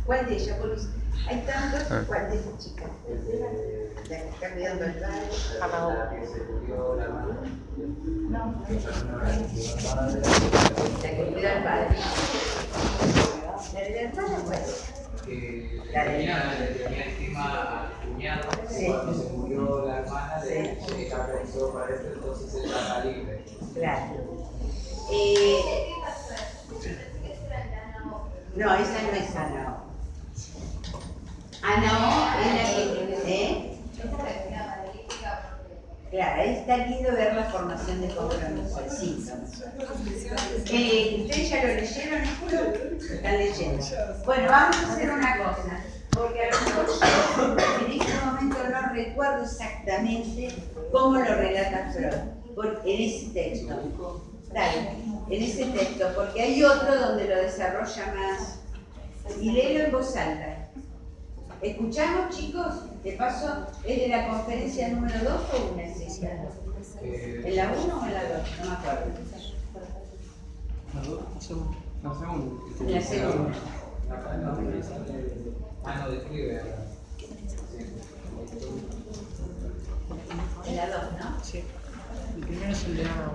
¿Cuál de ellas? Porque hay tantos, ¿cuál de esas chicas? La que está cuidando al padre. La que cuida al padre. ¿La de la hermana cuál es? La de Le tenía estima al cuñado, Sí. cuando se murió la hermana, Sí. ella pensó para esto, entonces ella está libre. Claro. No, esa no es Anao. Anao es la que... Claro, ahí está lindo ver la formación de compromiso, el síntoma. ¿Ustedes ya lo leyeron esto? Están leyendo. Bueno, vamos a hacer una cosa, porque a lo mejor yo en este momento no recuerdo exactamente cómo lo relata Freud, en ese texto. Dale, en ese texto, porque hay otro donde lo desarrolla más. Y léelo en voz alta. ¿Escuchamos, chicos? De paso, ¿es de la conferencia número 2 o una sesión? ¿En la 1 o en la 2? No me acuerdo. La segunda. En la segunda. No describe. En la 2, ¿no? Sí. El primero es el de Ana.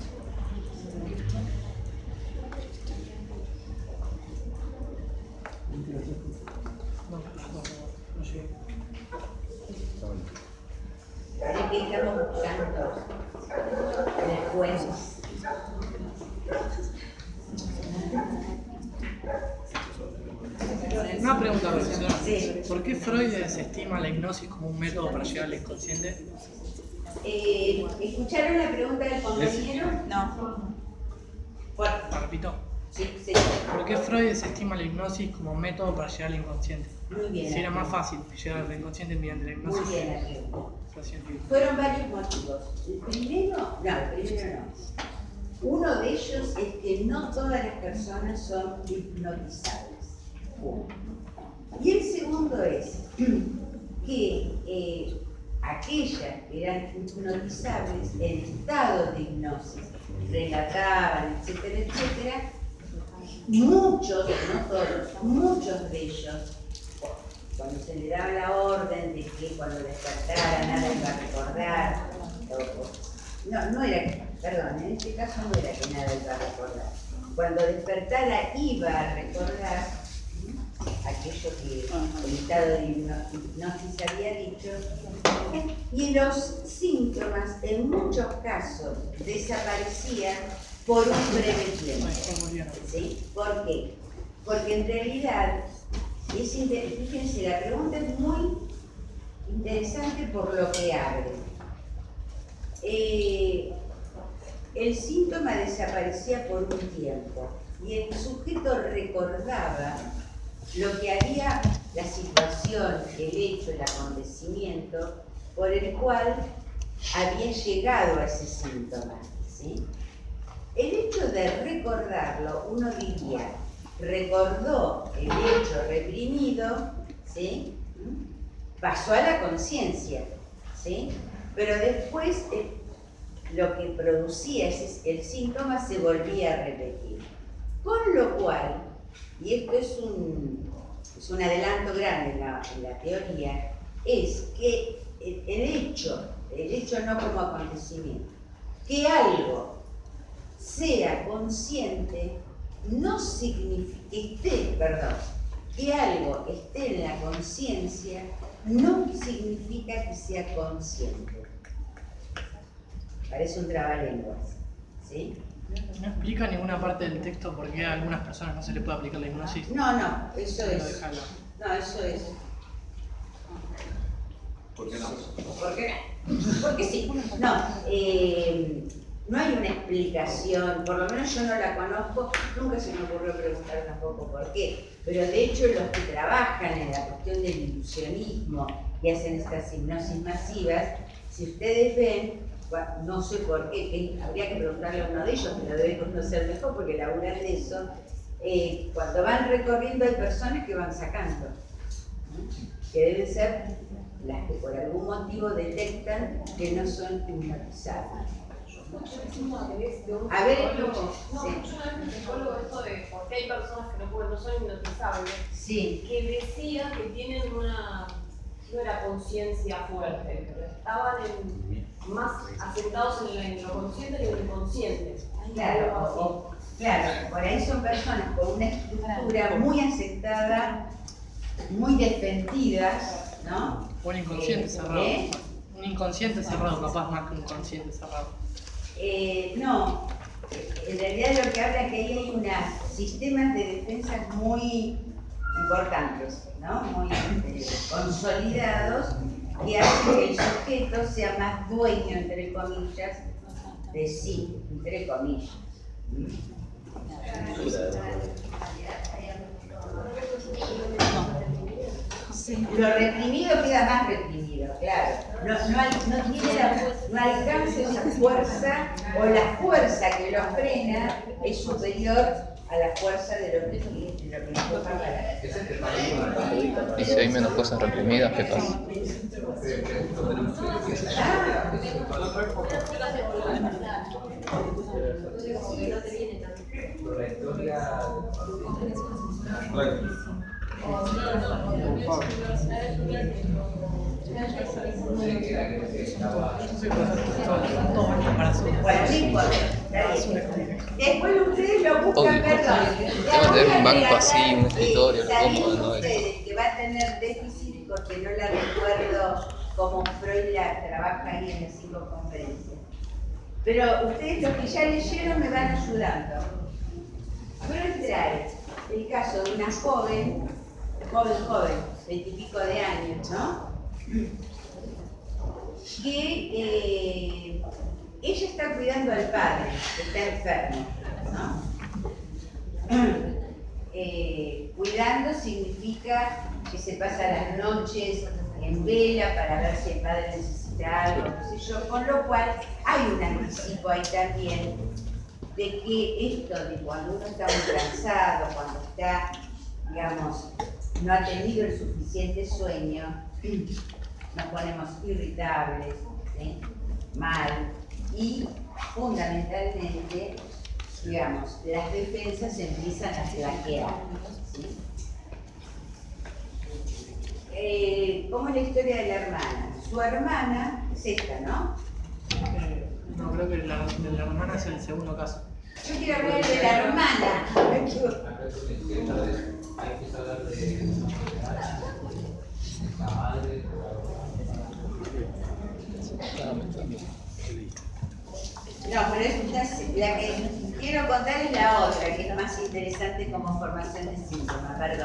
No llegué. Parece que estamos buscando en el juez. Una pregunta, profesora. Sí. ¿Por qué Freud desestima la hipnosis como un método para llegar al inconsciente? ¿Escucharon la pregunta del compañero? No. Fuerte. ¿La repito? Sí, sí. ¿Por qué Freud desestima la hipnosis como método para llegar al inconsciente? Muy bien. Si era más fácil llegar al inconsciente mediante la hipnosis. Muy bien la pregunta. Fue científico. Fueron varios motivos. El primero no. Uno de ellos es que no todas las personas son hipnotizables. Uno. Y el segundo es que aquellas que eran hipnotizables en estado de hipnosis, relataban, etcétera, etcétera, muchos, no todos, muchos de ellos, cuando se le daba la orden de que cuando despertara nada iba a recordar, no era, perdón, en este caso no era que nada iba a recordar. Cuando despertara iba a recordar aquello que el estado de hipnosis había dicho, y los síntomas en muchos casos desaparecían por un breve tiempo. ¿Sí? ¿Por qué? Porque en realidad, fíjense, la pregunta es muy interesante por lo que abre. El síntoma desaparecía por un tiempo y el sujeto recordaba lo que había, la situación, el hecho, el acontecimiento por el cual había llegado a ese síntoma. ¿Sí? El hecho de recordarlo, uno diría, recordó el hecho reprimido, ¿sí? Pasó a la conciencia, ¿sí? Pero después lo que producía el síntoma se volvía a repetir. Con lo cual, y esto es un adelanto grande en la teoría, es que el hecho no como acontecimiento, que algo sea consciente no significa, que algo esté en la conciencia no significa que sea consciente. Parece un trabalenguas, ¿sí? No explica ninguna parte del texto por qué a algunas personas no se le puede aplicar la hipnosis. No, eso Pero es. déjalo. No, eso es. ¿Por qué no? ¿Por qué no? Porque sí. No hay una explicación, por lo menos yo no la conozco, nunca se me ocurrió preguntar tampoco por qué, pero de hecho los que trabajan en la cuestión del ilusionismo y hacen estas hipnosis masivas, si ustedes ven, no sé por qué, habría que preguntarle a uno de ellos, que lo debe conocer mejor porque laburan de eso, cuando van recorriendo hay personas que van sacando, ¿no? Que deben ser las que por algún motivo detectan que no son hipnotizadas. A ver, No, sí. yo una vez me psicólogo esto de por qué hay personas que no son hipnotizables, Sí. que decía que tienen una, no era conciencia fuerte, pero estaban más asentados en lo consciente que en lo inconsciente. Claro, claro, por ahí son personas con una estructura muy aceptada, muy defendidas, ¿no? Un inconsciente cerrado. ¿Eh? Un inconsciente cerrado, capaz más que un consciente cerrado. No, en realidad lo que habla es que ahí hay unos sistemas de defensa muy importantes, ¿no? Muy consolidados, que hacen que el sujeto sea más dueño, entre comillas, de sí, entre comillas. Lo reprimido queda más reprimido, claro. No alcanza esa fuerza, o la fuerza que lo frena es superior a la fuerza de lo que empuja para. Y si hay menos cosas reprimidas, ¿qué pasa? Por la historia. Bueno, no importa. Después ustedes lo buscan, Obvio. perdón. Debe tener un banco así, un escritorio, ¿Saben cómodo, ¿no? ustedes que va a tener déficit porque no la recuerdo como Freud la trabaja ahí en las 5 conferencias? Pero ustedes los que ya leyeron me van ayudando. Freud trae el caso de una joven, 20 y pico de años, ¿no? Que ella está cuidando al padre, que está enfermo, ¿no? Cuidando significa que se pasa las noches en vela para ver si el padre necesita algo, no sé yo, con lo cual hay un anticipo ahí también de que esto de cuando uno está muy cansado, cuando está, digamos, no ha tenido el suficiente sueño, nos ponemos irritables, ¿sí? Mal, y fundamentalmente, digamos, las defensas empiezan a flaquear, ¿sí? ¿Cómo es la historia de la hermana? Su hermana es esta, ¿no? No, creo que de la hermana es el segundo caso. Yo quiero hablar de la hermana. Hay que hablar de la madre. No, pero la que quiero contar es la otra, que es más interesante como formación de síntoma, perdón.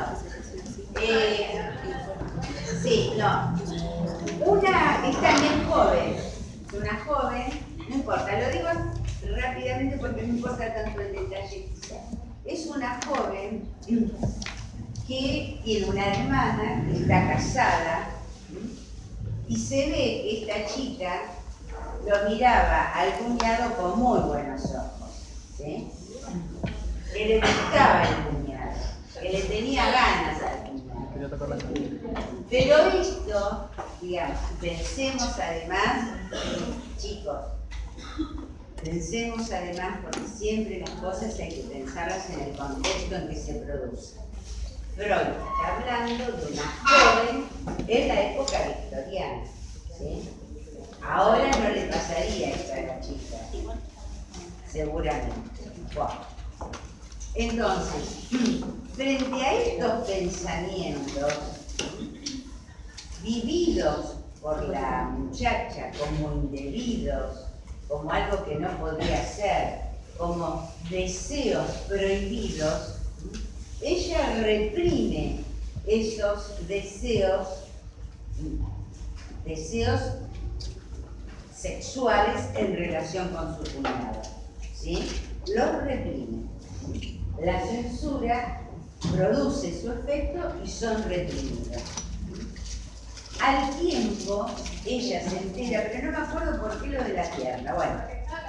Sí, no. Una es también joven, una joven, no importa, lo digo rápidamente porque no importa tanto el detalle quizá. Es una joven que tiene una hermana que está casada y se ve que esta chica lo miraba al cuñado con muy buenos ojos, ¿sí? Que le gustaba el cuñado, que le tenía ganas al cuñado. Pero esto, digamos, pensemos además, chicos, pensemos además, porque siempre las cosas hay que pensarlas en el contexto en que se producen. Freud está hablando de una joven en la época victoriana, ¿sí? Ahora no le pasaría esto a la chica, seguramente. Wow. Entonces, frente a estos pensamientos vividos por la muchacha como indebidos, como algo que no podía ser, como deseos prohibidos, ella reprime esos deseos sexuales en relación con su cuñado, ¿sí? Los reprime. La censura produce su efecto y son reprimidos. Al tiempo, ella se entera, pero no me acuerdo por qué lo de la pierna. Bueno.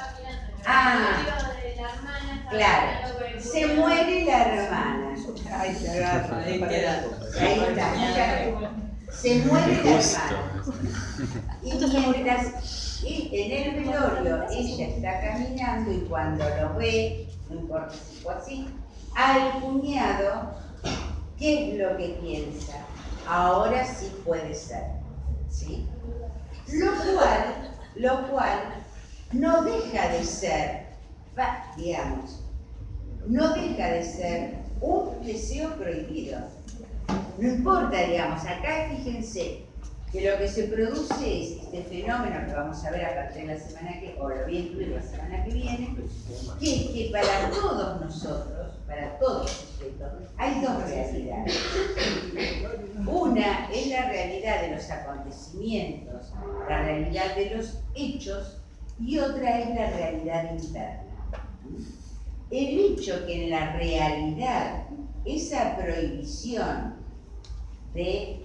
Claro. Se muere la hermana. Ahí está. se muere la hermana. Y mientras en el velorio ella está caminando y cuando lo ve, no importa si fue así, al cuñado, ¿qué es lo que piensa? Ahora sí puede ser, ¿sí? Lo cual no deja de ser, digamos, no deja de ser un deseo prohibido. No importa, digamos, acá fíjense que lo que se produce es este fenómeno que vamos a ver a partir de la semana que, o lo voy a incluir la semana que viene, que para todos nosotros, para todos los sujetos, hay dos realidades. Una es la realidad de los acontecimientos, la realidad de los hechos, y otra es la realidad interna. El hecho que en la realidad esa prohibición de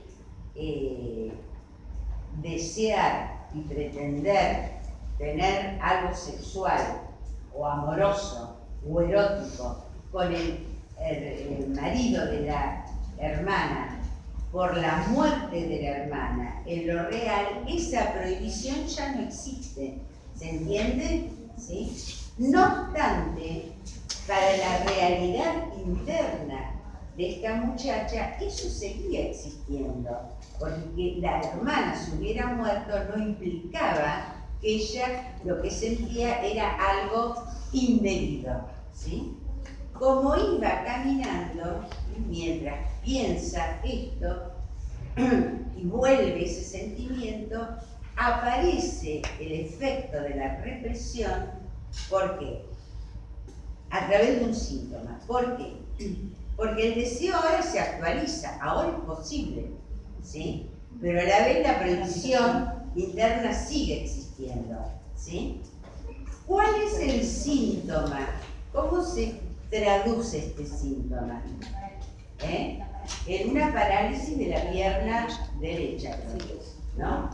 desear y pretender tener algo sexual o amoroso o erótico con el marido de la hermana por la muerte de la hermana, en lo real esa prohibición ya no existe. ¿Se entiende? ¿Sí? No obstante, para la realidad interna de esta muchacha, eso seguía existiendo, porque la hermana se hubiera muerto no implicaba que ella lo que sentía era algo indebido, ¿sí? Como iba caminando, mientras piensa esto y vuelve ese sentimiento, aparece el efecto de la represión. ¿Por qué? A través de un síntoma. ¿Por qué? Porque el deseo ahora se actualiza, ahora es posible, ¿sí? Pero a la vez la prohibición interna sigue existiendo, ¿sí? ¿Cuál es el síntoma? ¿Cómo se traduce este síntoma? En una parálisis de la pierna derecha, ¿no?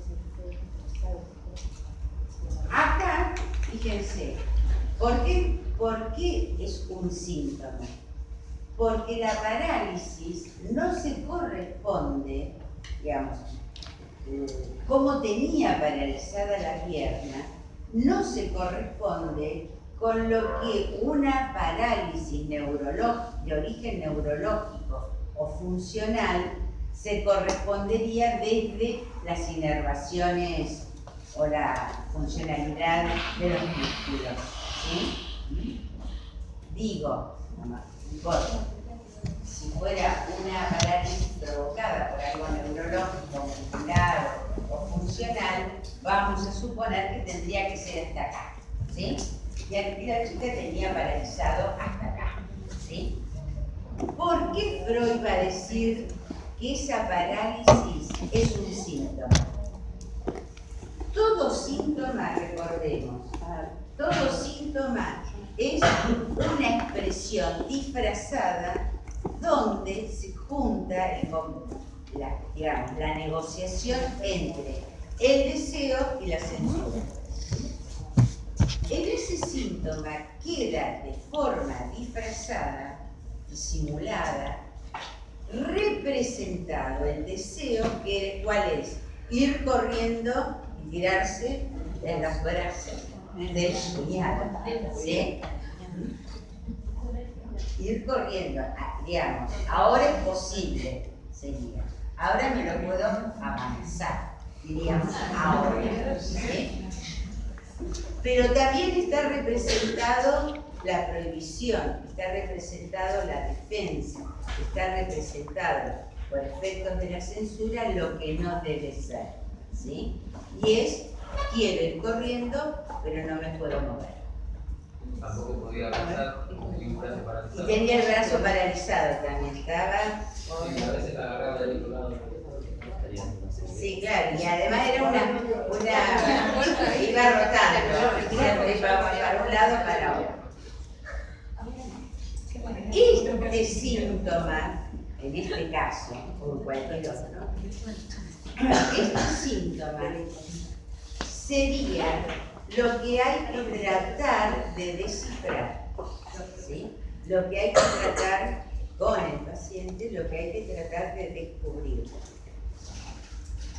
Acá, fíjense, ¿por qué es un síntoma? Porque la parálisis no se corresponde, digamos, como tenía paralizada la pierna, no se corresponde con lo que una parálisis de origen neurológico o funcional se correspondería desde las inervaciones o la funcionalidad de los músculos, ¿sí? Digo, no importa, si fuera una parálisis provocada por algo neurológico, muscular o funcional, vamos a suponer que tendría que ser hasta acá, ¿sí? Y aquí la chica tenía paralizado hasta acá, ¿sí? ¿Por qué Freud va a decir que esa parálisis es un síntoma? Todo síntoma, recordemos, todo síntoma es una expresión disfrazada donde se junta la negociación entre el deseo y la censura. En ese síntoma queda de forma disfrazada, disimulada, representado el deseo, ¿cuál es? Ir corriendo y tirarse en los brazos del cuñado, ¿sí? Ir corriendo, digamos, ahora es posible, sería. Ahora me lo puedo avanzar, diríamos ahora, ¿sí? Pero también está representado la prohibición, está representado la defensa, está representado por efectos de la censura lo que no debe ser, ¿sí? Y es, quiero ir corriendo, pero no me puedo mover. Tampoco podía avanzar, y un brazo paralizado. Y tenía el brazo paralizado también, estaba... Sí, a veces la agarraba del otro lado. Sí, claro, y además era iba rotando, iba para un lado para otro. Este síntoma, en este caso, o en cualquier otro, este síntoma sería lo que hay que tratar de descifrar, ¿sí? Lo que hay que tratar con el paciente, lo que hay que tratar de descubrir.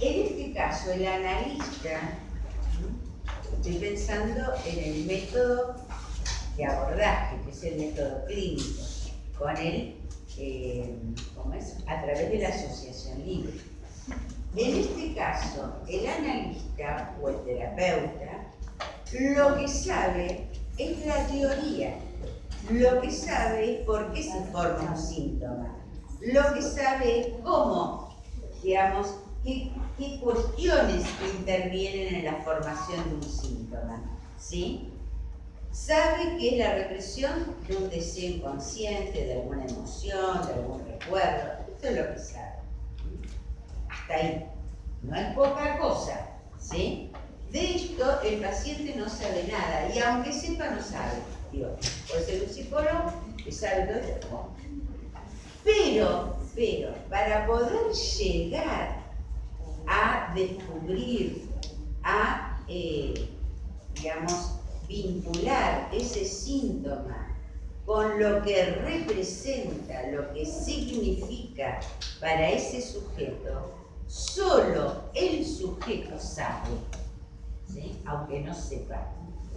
En este caso, el analista, estoy pensando en el método de abordaje, que es el método clínico, con el, ¿cómo es? A través de la asociación libre. En este caso, el analista o el terapeuta lo que sabe es la teoría, lo que sabe es por qué se forma un síntoma, lo que sabe es cómo, digamos, qué cuestiones intervienen en la formación de un síntoma, ¿sí? Sabe que es la represión de un deseo inconsciente, de alguna emoción, de algún recuerdo, esto es lo que sabe. Hasta ahí. No es poca cosa, ¿sí? De esto el paciente no sabe nada, y aunque sepa, no sabe. Digo, puede ser un psicólogo que sabe todo esto. Pero, para poder llegar a descubrir, a, digamos, vincular ese síntoma con lo que representa, lo que significa para ese sujeto, solo el sujeto sabe, ¿sí? Aunque no sepa.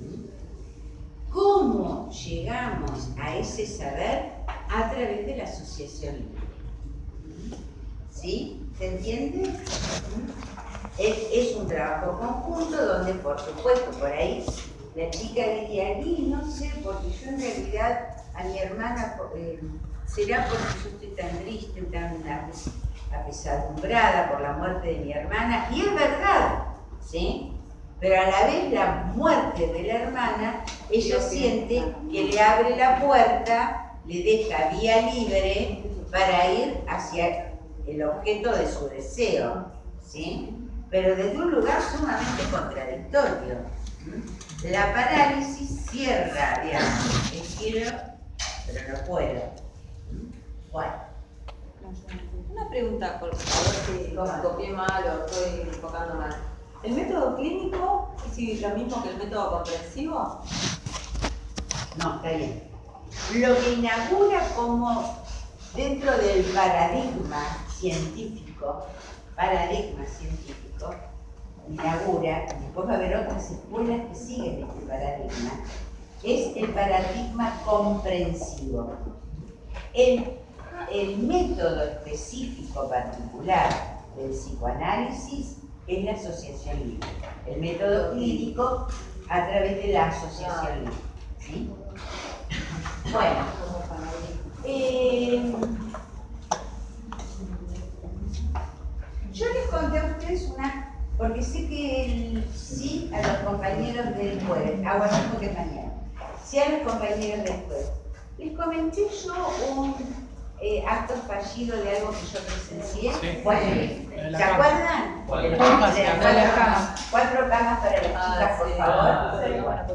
¿Cómo llegamos a ese saber? A través de la asociación libre. ¿Sí? ¿Se entiende? Es un trabajo conjunto donde, por supuesto, por ahí la chica diría, no sé, porque yo en realidad a mi hermana, será porque yo estoy tan triste, tan apesadumbrada por la muerte de mi hermana, y es verdad, ¿sí? Pero a la vez la muerte de la hermana, ella siente que le abre la puerta, le deja vía libre para ir hacia el objeto de su deseo, ¿sí? Pero desde un lugar sumamente contradictorio. La parálisis cierra, digamos, quiero, pero no puedo. Bueno. Una pregunta, por favor, si copié mal o estoy enfocando mal. ¿El método clínico es lo mismo que el método comprensivo? No, está bien. Lo que inaugura como dentro del paradigma científico, inaugura, y después va a haber otras escuelas que siguen este paradigma, es el paradigma comprensivo. El método específico particular del psicoanálisis es la asociación libre. El método clínico a través de la asociación libre. ¿Sí? Bueno, yo les conté a ustedes porque sé que sí a los compañeros del jueves, aguantamos que mañana, sí a los compañeros del jueves. Les comenté yo un acto fallido de algo que yo presencié. Sí. ¿Se acuerdan? De las camas, De las camas. 4 camas para las chicas, por favor.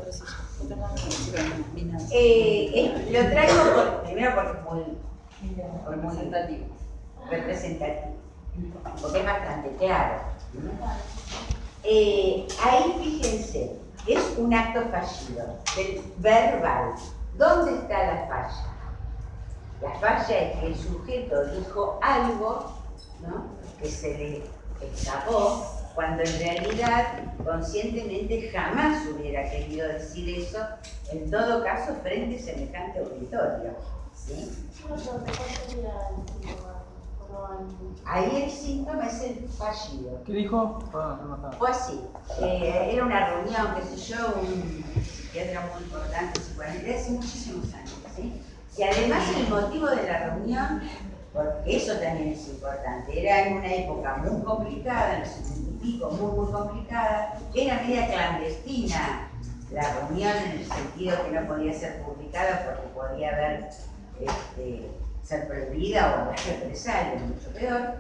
Lo traigo primero porque es muy representativo, porque es bastante claro. Ahí fíjense, es un acto fallido, verbal. ¿Dónde está la falla? La falla es que el sujeto dijo algo, ¿no?, que se le escapó, cuando en realidad conscientemente jamás hubiera querido decir eso, en todo caso frente a semejante auditorio, ¿sí? Ahí el síntoma es el fallido. ¿Qué dijo? Fue así, era una reunión, qué sé yo, un psiquiatra muy importante, psicoanalista, hace muchísimos años, ¿sí? Y además el motivo de la reunión, porque eso también es importante, era en una época muy complicada, en los 70 y pico, muy complicada, era media clandestina la reunión en el sentido que no podía ser publicada porque podía haber, ser prohibida o haber represalias, mucho peor.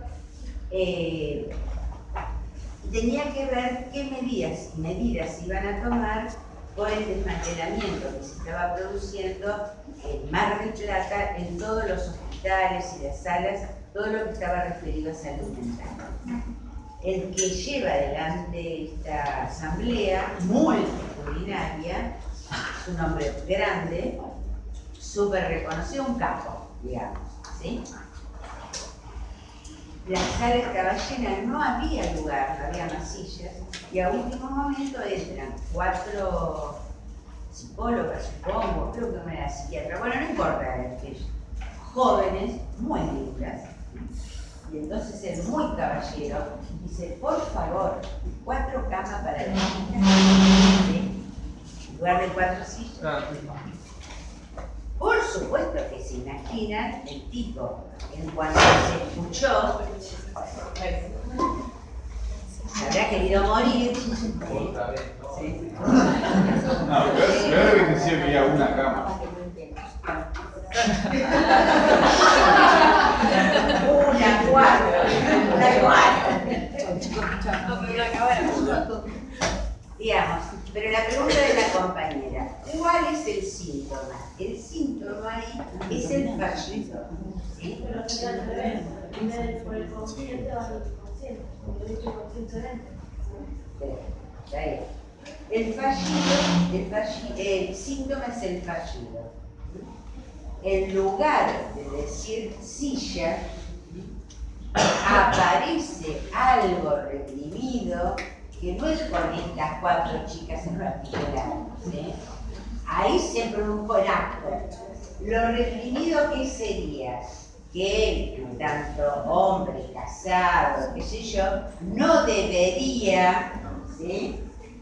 Tenía que ver qué medidas iban a tomar por el desmantelamiento que se estaba produciendo en Mar del Plata, en todos los hospitales y las salas, todo lo que estaba referido a salud mental. El que lleva adelante esta asamblea multitudinaria es un hombre grande, súper reconocido, un capo, digamos, ¿sí? la sala estaba llena, no había lugar, no había más sillas, y a último momento entran 4 psicólogas, supongo, creo que una era psiquiatra, bueno, no importa, jóvenes, muy lindas. Y entonces el muy caballero dice, por favor, 4 camas para la chica, ¿sí? En lugar de 4 sillas. Por supuesto que se imaginan el tipo, en cuanto se escuchó, se habrá querido morir. Otra vez, ¿no? ¿Sí? No, peor que decía que había una cama. Una 4. Digamos, pero la pregunta de la compañera, ¿cuál es el síntoma? El síntoma ahí es el fallido. ¿Sí? Pero que al revés, primero por el consciente va al inconsciente, porque el hecho inconscientemente. El síntoma es el fallido. En lugar de decir silla, aparece algo reprimido que no es con estas 4 chicas en particular, ¿sí? Ahí se produjo el acto. Lo reprimido, ¿qué sería? Que él, tanto hombre, casado, qué sé yo, no debería, ¿sí?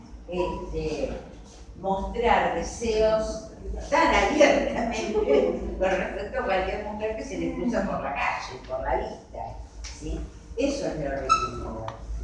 Mostrar deseos tan abiertamente con respecto a cualquier mujer que se le cruza por la calle, por la vista, ¿sí? Eso es lo reprimido.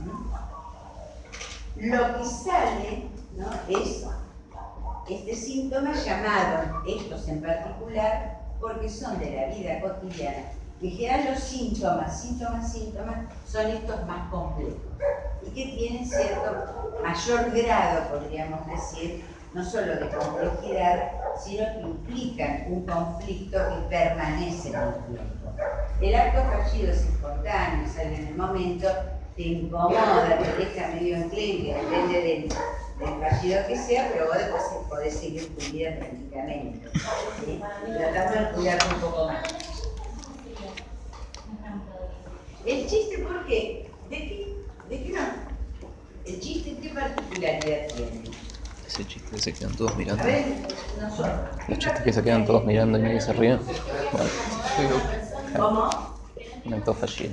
Lo que sale, ¿no? Es este síntoma llamado, estos en particular, porque son de la vida cotidiana. En general los síntomas son estos más complejos y que tienen cierto mayor grado, podríamos decir, no solo de complejidad, sino que implican un conflicto que permanece en el tiempo. El acto fallido es espontáneo, sale en el momento, te incomoda, te deja medio enclenque, depende del fallido que sea, pero vos después podés seguir tu vida tranquilamente, ¿sí? Tratando de cuidarte un poco más. El chiste, ¿por qué? ¿De qué no? ¿El chiste qué particularidad tiene? Ese chiste se quedan todos mirando. A ver, nosotros. Los chistes que se quedan todos mirando y nadie se ríe. Bueno, ¿Cómo? un acto fallido.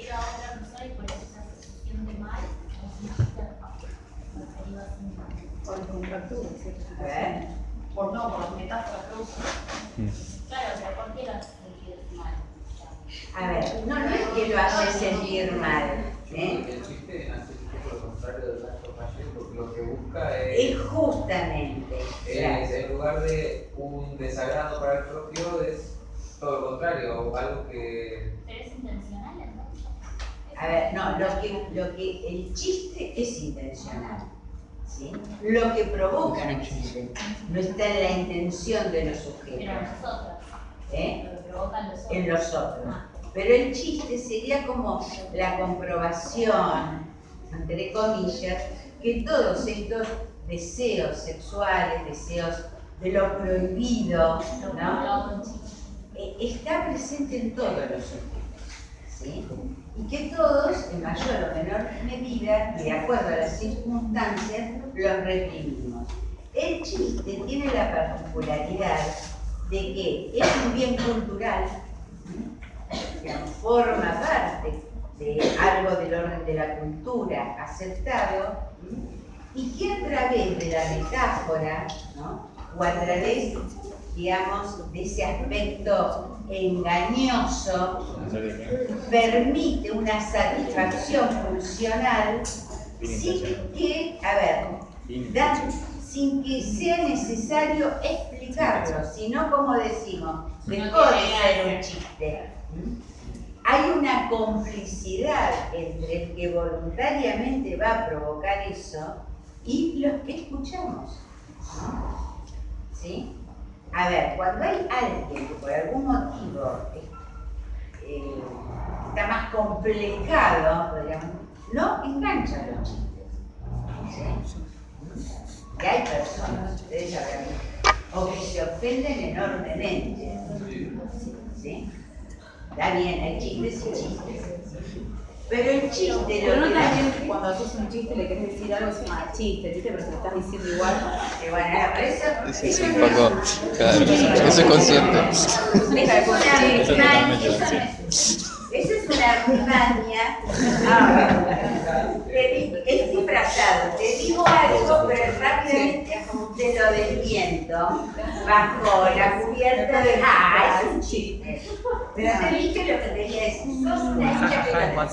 A ver. Por las metáforas que usan. Claro, pero ¿por qué lo hace sentir mal? A ver, no es que lo hace sentir mal, ¿eh? El chiste hace lo contrario del acto fallido, lo que busca es justamente. en lugar de un desagrado para el propio, es todo lo contrario, algo que... ¿Pero es intencional entonces? A ver, no, lo que el chiste es intencional, ¿sí? Lo que provoca el chiste no está en la intención de los sujetos. Pero nosotros. ¿Eh? Lo que provocan los otros. En los otros. Pero el chiste sería como la comprobación, entre comillas, que todos estos deseos sexuales, deseos de lo prohibido, ¿no? Está presente en todos los sujetos, ¿sí? Y que todos, en mayor o menor medida, de acuerdo a las circunstancias, los reprimimos. El chiste tiene la particularidad de que es un bien cultural, digamos, forma parte de algo del orden de la cultura aceptado, y que a través de la metáfora, ¿no? O a través, digamos, de ese aspecto engañoso, permite una satisfacción funcional sin que, sin que sea necesario explicarlo, sino como decimos, dejó de ser un chiste. Hay una complicidad entre el que voluntariamente va a provocar eso y los que escuchamos, ¿no? ¿Sí? A ver, cuando hay alguien que por algún motivo está más complicado, podríamos, no engancha los chistes, ¿sí? Que hay personas, ustedes ya verán, o que se ofenden enormemente, ¿sí? Está bien, hay chistes y chistes, Pero el chiste, Pero lo no que también cuando haces un chiste le querés decir algo, es mal chiste, ¿viste? Pero se lo estás diciendo igual. que bueno, eso Es un poco. Claro, eso es consciente. Eso es una artimaña. Es disfrazado. Te digo algo, pero rápidamente te lo desmiento bajo la cubierta de es un chiste. Pero te dije lo que quería decir. Sos una hincha pelota.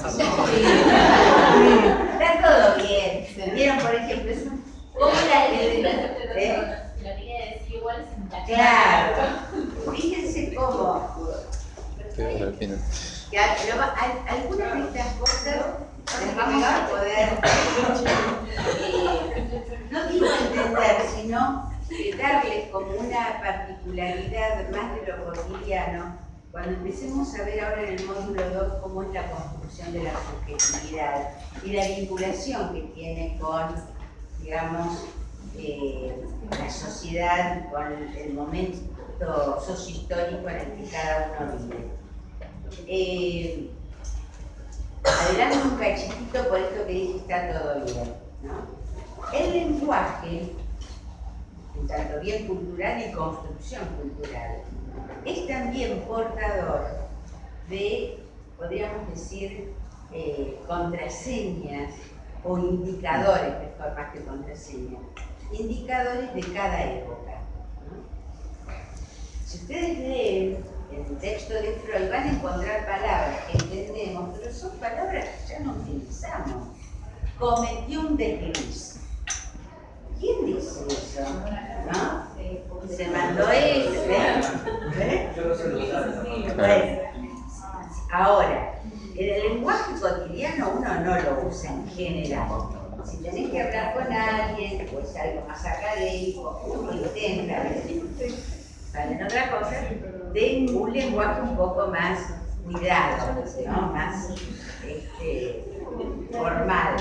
Está todo bien. Vieron, por ejemplo, es un. ¿Cómo La quería decir igual sin tachar. Claro. Fíjense cómo. Al final. Algunas de estas cosas las vamos a poder, no digo entender, sino darles como una particularidad más de lo cotidiano, cuando empecemos a ver ahora en el módulo 2 cómo es la construcción de la subjetividad y la vinculación que tiene con, digamos, la sociedad, con el momento sociohistórico en el que cada uno vive. Adelanto un cachitito por esto que dice está todo bien, ¿no? El lenguaje, en tanto bien cultural y construcción cultural, es también portador de, podríamos decir, contraseñas o indicadores, mejor más que contraseñas, indicadores de cada época, ¿no? Si ustedes leen en el texto de Freud van a encontrar palabras que entendemos, pero son palabras que ya no utilizamos. Cometió un desliz. ¿Quién dice eso? ¿No? Se mandó eso. Yo no sé lo que Bueno, ahora, en el lenguaje cotidiano uno no lo usa en general. Si tenés que hablar con alguien, pues algo más académico, uno intenta salen otra cosa, de un lenguaje un poco más cuidado, ¿no? Más formal.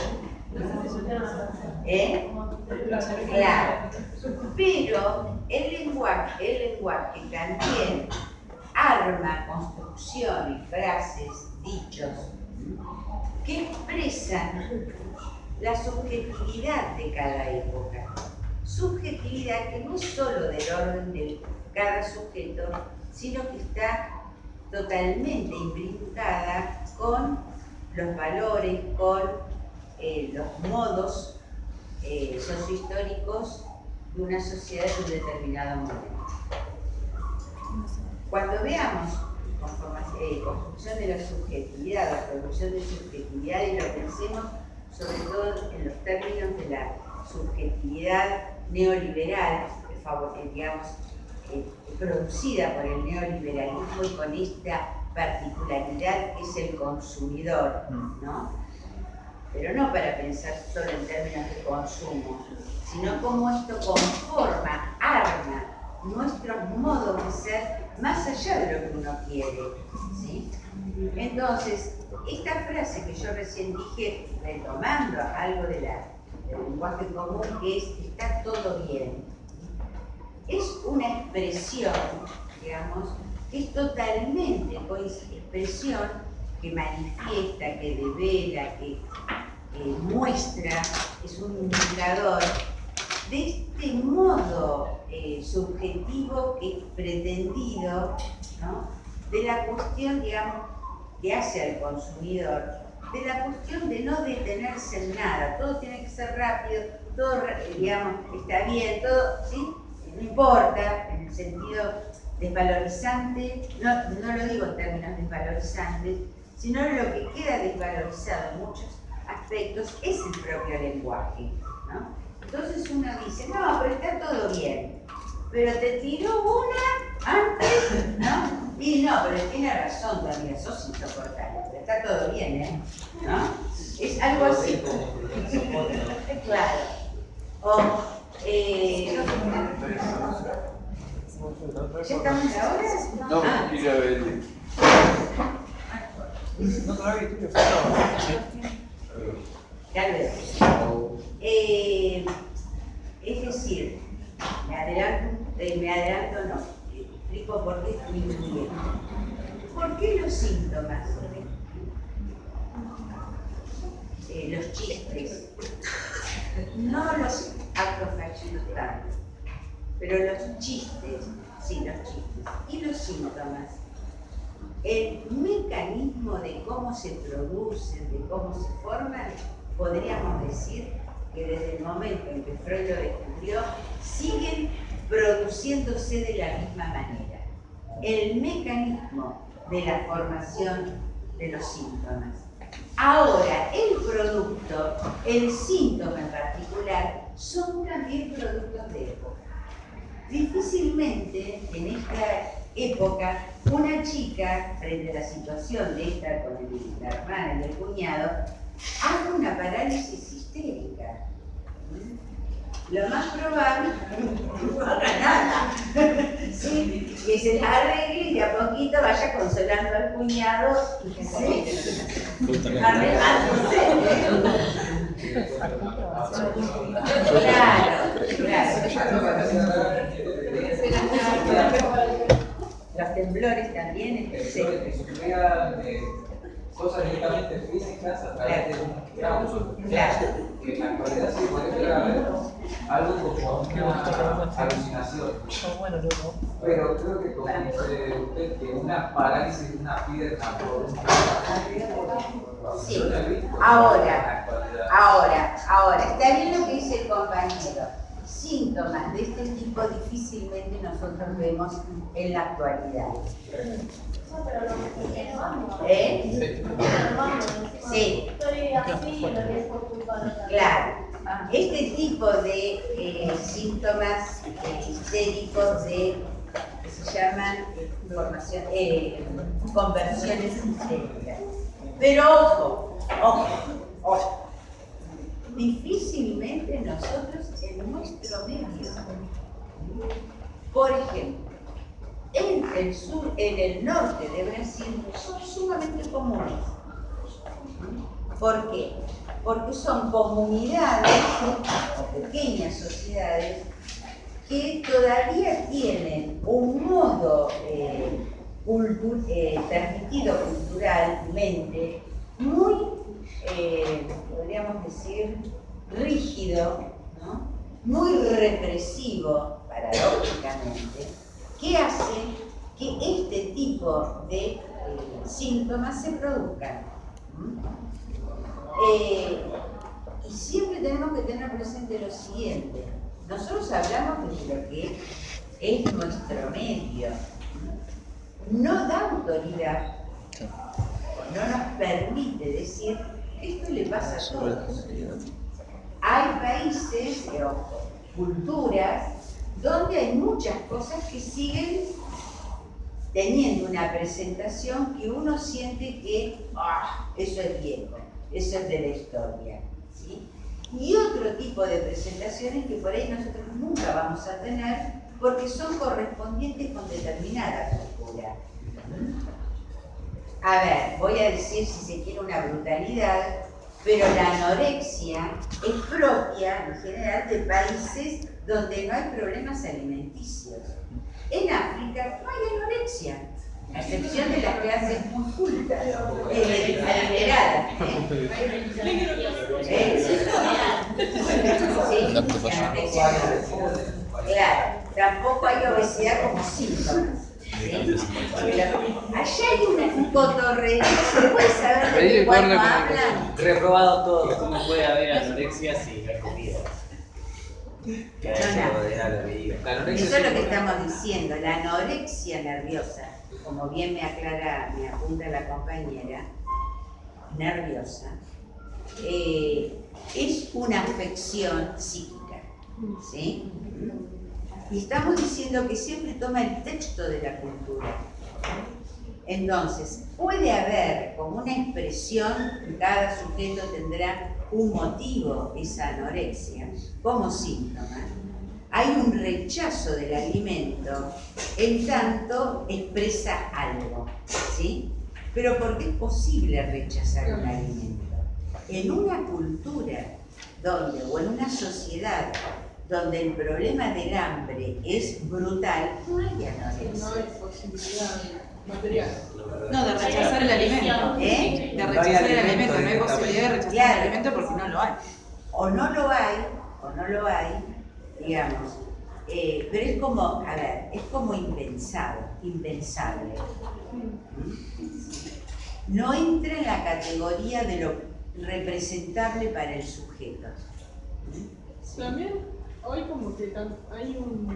Claro. Pero el lenguaje también arma construcciones, frases, dichos que expresan la subjetividad de cada época. Subjetividad que no es solo del orden de cada sujeto, sino que está totalmente imbrincada con los valores, con los modos sociohistóricos de una sociedad en un determinado momento. Cuando veamos construcción de la subjetividad, la producción de subjetividad, y lo pensemos sobre todo en los términos de la subjetividad neoliberal, digamos, producida por el neoliberalismo y con esta particularidad que es el consumidor, ¿no? Pero no para pensar solo en términos de consumo, sino cómo esto conforma, arma nuestros modos de ser más allá de lo que uno quiere, ¿sí? Entonces, esta frase que yo recién dije, retomando algo del lenguaje común, que es está todo bien, es una expresión, digamos, que es totalmente expresión que manifiesta, que devela, que muestra, es un indicador de este modo subjetivo que es pretendido, ¿no? De la cuestión, digamos, que hace al consumidor, de la cuestión de no detenerse en nada, todo tiene que ser rápido, todo, digamos, está bien, todo, ¿sí? No importa, en el sentido desvalorizante, no lo digo en términos desvalorizantes, sino lo que queda desvalorizado en muchos aspectos es el propio lenguaje, ¿no? Entonces uno dice, no, pero está todo bien, pero te tiró una antes, ¿no? Y no, pero tiene razón también, sos insoportable, pero está todo bien, ¿no? Es algo así. Claro. O, ¿ya estamos ahora? No, quiero ver. No te lo había visto, Ya luego. Es decir, me adelanto no, explico por qué estoy bien. ¿Por qué los síntomas? los chistes, no los actos fallidos tanto, pero los chistes, sí, los chistes, y los síntomas, el mecanismo de cómo se producen, de cómo se forman, podríamos decir que desde el momento en que Freud lo descubrió, siguen produciéndose de la misma manera. El mecanismo de la formación de los síntomas. Ahora, el producto, el síntoma en particular, son también productos de época. Difícilmente en esta época una chica, frente a la situación de esta con la hermana y el cuñado, haga una parálisis histérica. Lo más probable no haga nada. ¿Sí? Que se la arregle y de a poquito vaya consolando al cuñado y ¿sí? Arreglándose. Claro. Los temblores también, cosas directamente físicas a través de un trauma. Claro. Que en la actualidad se puede llegar a ver algo como una alucinación. Pero creo que como dice usted, que una parálisis de una pierna por un sí. Ahora, está bien lo que dice el compañero. Síntomas de este tipo difícilmente nosotros vemos en la actualidad. Sí. Claro. Este tipo de síntomas histéricos que se llaman conversiones histéricas. Pero ojo. Difícilmente nosotros en nuestro medio, por ejemplo, en el norte de Brasil son sumamente comunes. ¿Por qué? Porque son comunidades o pequeñas sociedades que todavía tienen un modo transmitido culturalmente muy, podríamos decir, rígido, ¿no? Muy represivo, paradójicamente, que hace que este tipo de síntomas se produzcan. Y siempre tenemos que tener presente lo siguiente. Nosotros hablamos de lo que es nuestro medio. No da autoridad, no nos permite decir esto le pasa a todos. Hay países o culturas donde hay muchas cosas que siguen teniendo una presentación que uno siente que eso es viejo, eso es de la historia, ¿sí? Y otro tipo de presentaciones que por ahí nosotros nunca vamos a tener porque son correspondientes con determinada cultura. A ver, voy a decir si se quiere una brutalidad, pero la anorexia es propia en general de países donde no hay problemas alimenticios. En África no hay anorexia, a excepción de las clases muy cultas, adineradas. Claro, tampoco hay obesidad como síntomas. ¿Sí? Allá hay una cotorrería, se puede saber de qué cuando hablan. Reprobado todo, ¿cómo puede haber anorexia si no hay comida? Eso es lo que estamos diciendo, la anorexia nerviosa, como bien me apunta la compañera, nerviosa, es una afección psíquica, ¿sí? Y estamos diciendo que siempre toma el texto de la cultura. Entonces, puede haber como una expresión, cada sujeto tendrá un motivo, esa anorexia, como síntoma. Hay un rechazo del alimento, en tanto expresa algo, ¿sí? Pero ¿por qué es posible rechazar un alimento? En una cultura donde, o en una sociedad donde el problema del hambre es brutal, no hay anorexia. material. No, de rechazar el alimento. De rechazar el alimento. No hay posibilidad de rechazar el alimento porque no lo hay. O no lo hay, digamos. Pero es como, a ver, es como impensable. No entra en la categoría de lo representable para el sujeto. También hoy como que hay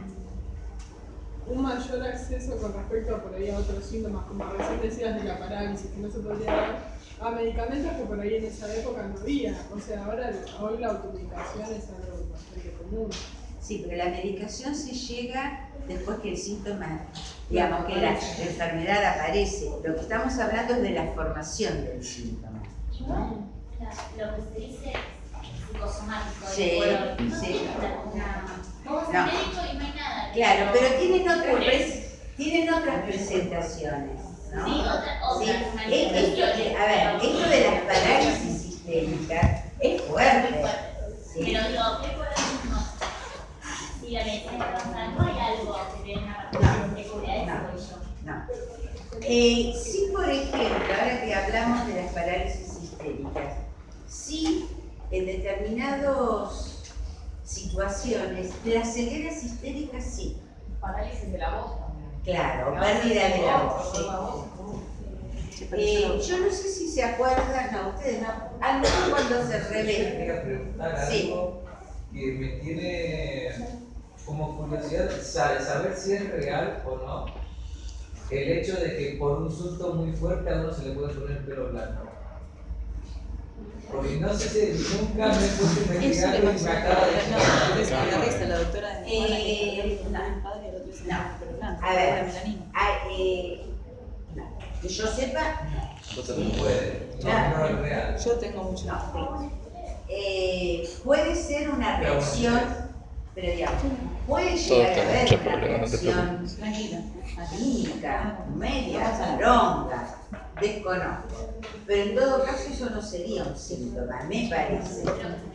un mayor acceso con respecto a por ahí a otros síntomas, como recién decías de la parálisis, que no se podría dar, a medicamentos que por ahí en esa época no había. O sea, hoy la automedicación es algo bastante común. Sí, pero la medicación se llega después que el síntoma, digamos que la enfermedad aparece. Lo que estamos hablando es de la formación del síntoma. ¿No? Lo que se dice psicosomático. Sí, sí. Vos al médico y no hay nada. Claro, pero tienen otras presentaciones, ¿no? Sí, otras manifestaciones. A ver, esto de las parálisis sistémicas es fuerte. Sí. Pero digo, ¿qué podemos no? Si la medicina está pasando, ¿hay algo que tiene una participación de seguridad de eso? No. Sí, por ejemplo, ahora que hablamos de las parálisis sistémicas, sí, en determinadas situaciones, las cegueras histéricas sí. Parálisis de la voz también. Claro, pérdida de la voz. Yo no sé si se acuerdan, no, ustedes no, a lo mejor cuando se revela. Quería preguntar Sí. algo que me tiene como curiosidad saber si es real o no el hecho de que por un susto muy fuerte a uno se le puede poner el pelo blanco. Porque no sé si nunca me he puesto a investigar y me acaba de No, la doctora de mi hermana que el padre y el otro dice pero blanco, A ver, la melanina. Que yo sepa, no puede. No es real. Yo tengo mucho. puede ser una reacción, pero digamos, puede llegar a haber una reacción clínica, media, bronca, desconozco. Pero en todo caso eso no sería un síntoma, me parece.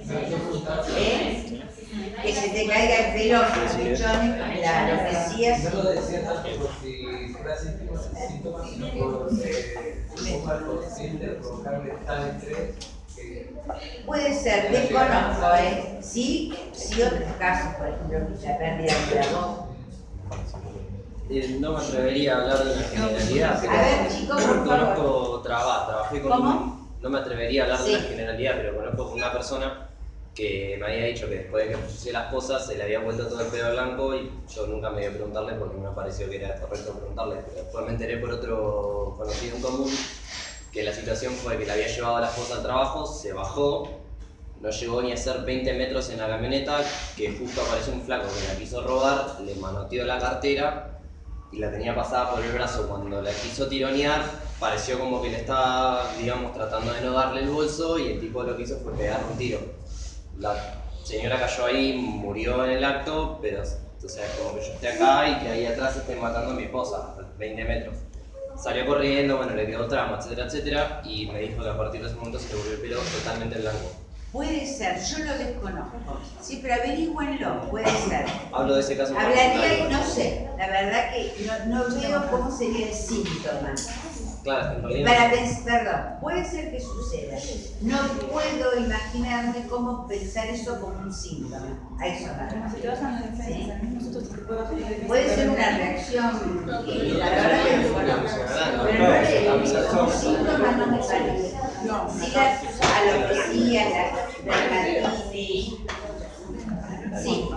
Que se te caiga el pelo, los mechones, claro, decías. No lo decía tanto por si fuera síntomas, sino por un mal consciente, provocarle tal estrés. Puede ser, desconozco, sí, otros casos, por ejemplo, la pérdida de la voz. No me atrevería a hablar de una generalidad, pero A ver, chicos, por conozco, trabajé con no me atrevería a hablar de una Sí. generalidad, pero conozco una persona que me había dicho que después de que puse las cosas se le había vuelto todo el pelo blanco y yo nunca me dio a preguntarle porque no me pareció que era correcto preguntarle, pero después me enteré por otro conocido en común que la situación fue que le había llevado las cosas al trabajo, se bajó, no llegó ni a hacer 20 metros en la camioneta, que justo apareció un flaco que la quiso robar, le manoteó la cartera y la tenía pasada por el brazo. Cuando la quiso tironear, pareció como que le estaba, digamos, tratando de no darle el bolso y el tipo lo que hizo fue pegarle un tiro. La señora cayó ahí, murió en el acto, pero, o sea, como que yo esté acá y que ahí atrás estén matando a mi esposa, a 20 metros. Salió corriendo, bueno, le quedó trauma, etcétera, etcétera, y me dijo que a partir de ese momento se le volvió el pelo totalmente blanco. Puede ser, yo lo desconozco. Sí, pero averígüenlo, puede ser. Hablo de ese caso. Hablaría y no sé, la verdad que no veo cómo sería el síntoma. Claro, en realidad. Perdón, puede ser que suceda. No puedo imaginarme cómo pensar eso como un síntoma. A eso me Si te bajan las defensas, al mismo susto te puede bajar la defensa. puede ser una reacción que la verdad que desconozco. Pero un síntoma no me parece. Sí, la alopecia, la dermatitis. Sí.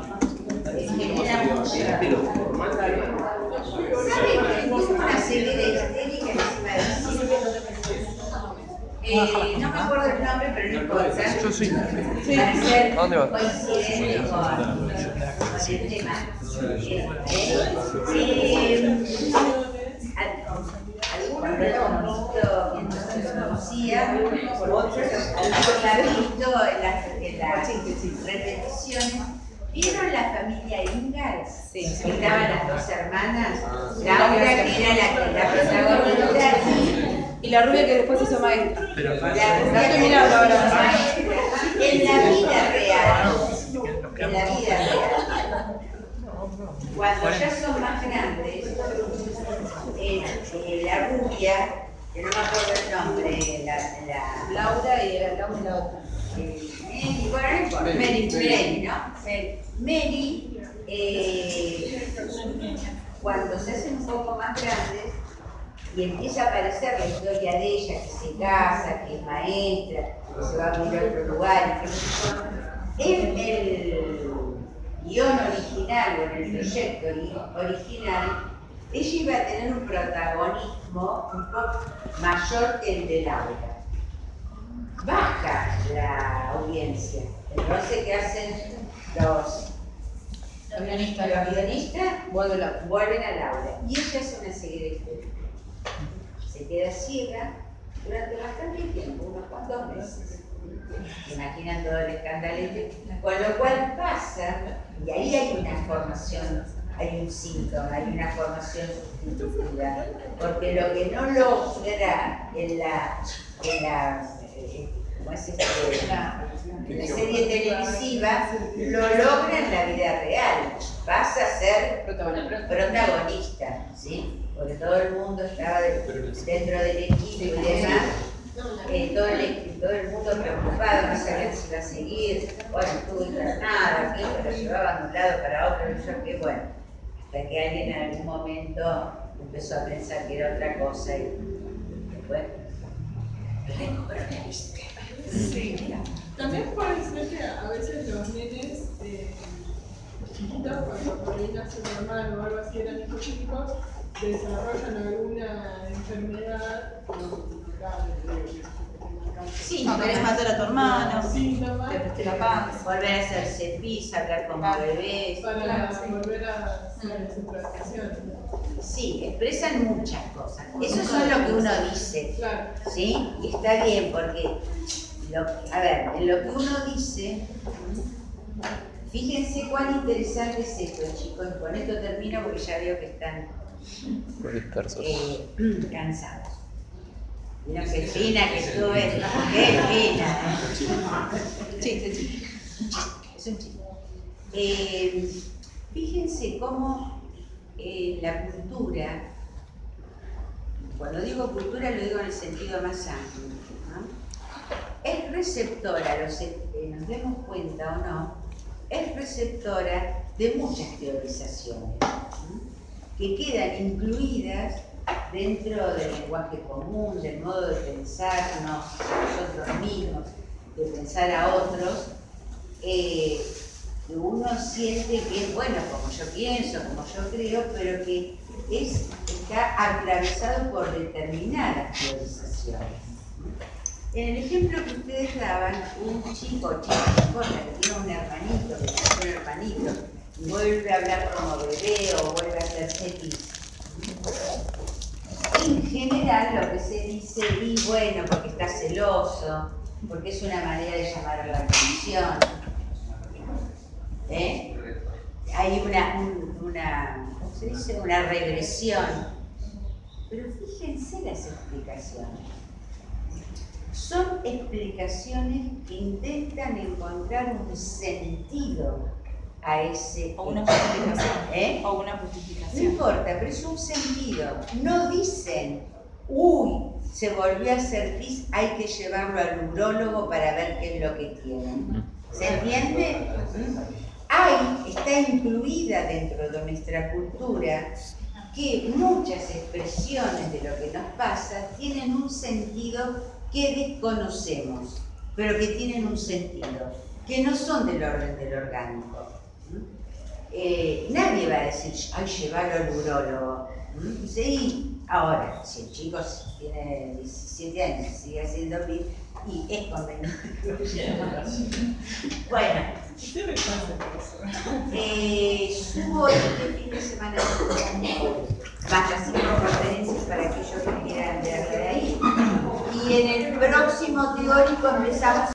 ¿Saben que tengo una ceguera histérica encima del cine? No me acuerdo el nombre, pero no importa. Yo sí. Para ser ¿A dónde va? coincidente con el tema. Algunos lo hemos visto mientras se conocía, otros lo han visto en las repeticiones. ¿Vieron la familia Ingalls? Sí. Estaban las dos hermanas, Laura, que era la protagonista, y la rubia que después hizo maestra. la rubia que mirando ahora. maestra, en la vida real. En la vida real. Cuando ya son más grandes, la Celia, que no me acuerdo el nombre, Laura y era Laura y la otra. Mary, bueno, no importa. Mary, ¿no? Mary, cuando se hacen un poco más grandes y empieza a aparecer la historia de ella, que se casa, que es maestra, que se va a vivir a otro lugar, en el guión original o en el proyecto original, ella iba a tener un protagonismo un poco mayor que el de Laura. Baja la audiencia. Entonces, ¿qué hacen los guionistas? Vuelven a Laura. Y ella hace una serie de historias. Se queda ciega durante bastante tiempo, unos cuantos meses. ¿Se imaginan todo el escandalete? Con lo cual pasa, y ahí hay una formación, hay un síntoma, hay una formación sustitutiva. Porque lo que no logra en la serie televisiva, lo logra en la vida real. Pasa a ser protagonista, ¿sí? Porque todo el mundo estaba dentro del equipo y demás. Todo el mundo preocupado, no sabían si iba a seguir. Bueno, estuvo internada, que lo llevaban de un lado para otro, yo qué bueno. Hasta que alguien en algún momento empezó a pensar que era otra cosa y después recobró la vista. Sí. También puede ser que a veces los nenes chiquitos, cuando por ahí nace un hermano o algo así, eran hijos chicos, desarrollan alguna enfermedad Sí, no querés matar a tu hermano, síntoma, te la panza, volver a hacerse pis, hablar como bebés. Para volver a hacer su transición. Sí, expresan muchas cosas. Eso es lo que uno dice. ¿Sí? Y está bien, porque, en lo que uno dice, fíjense cuán interesante es esto, chicos. Y con esto termino porque ya veo que están cansados. Mira qué fina que estuve, qué fina. Chiste. Es un chiste. Fíjense cómo la cultura, cuando digo cultura lo digo en el sentido más amplio, ¿no? Es receptora, nos demos cuenta o no, es receptora de muchas teorizaciones, ¿no? Que quedan incluidas dentro del lenguaje común, del modo de pensarnos a nosotros mismos, de pensar a otros, que uno siente que es bueno como yo pienso, como yo creo, pero que está atravesado por determinadas teorizaciones. En el ejemplo que ustedes daban, un chico, que tiene un hermanito, y vuelve a hablar como bebé o vuelve a hacer pis. En general lo que se dice, y bueno, porque está celoso, porque es una manera de llamar a la atención. Hay una regresión. Pero fíjense las explicaciones. Son explicaciones que intentan encontrar un sentido a ese... O una justificación. O una justificación. No importa, pero es un sentido. No dicen, uy, se volvió a hacer pis, hay que llevarlo al urólogo para ver qué es lo que tiene. ¿Se entiende? Está incluida dentro de nuestra cultura que muchas expresiones de lo que nos pasa tienen un sentido que desconocemos, pero que tienen un sentido, que no son del orden del orgánico. Nadie va a decir, ay, llevarlo al urólogo. Sí, ahora, si el chico tiene 17 años y sigue haciendo pis, y es conveniente. Bueno, subo este fin de semana más 5 conferencias para aquellos que quieran verlo de ahí. Y en el próximo teórico empezamos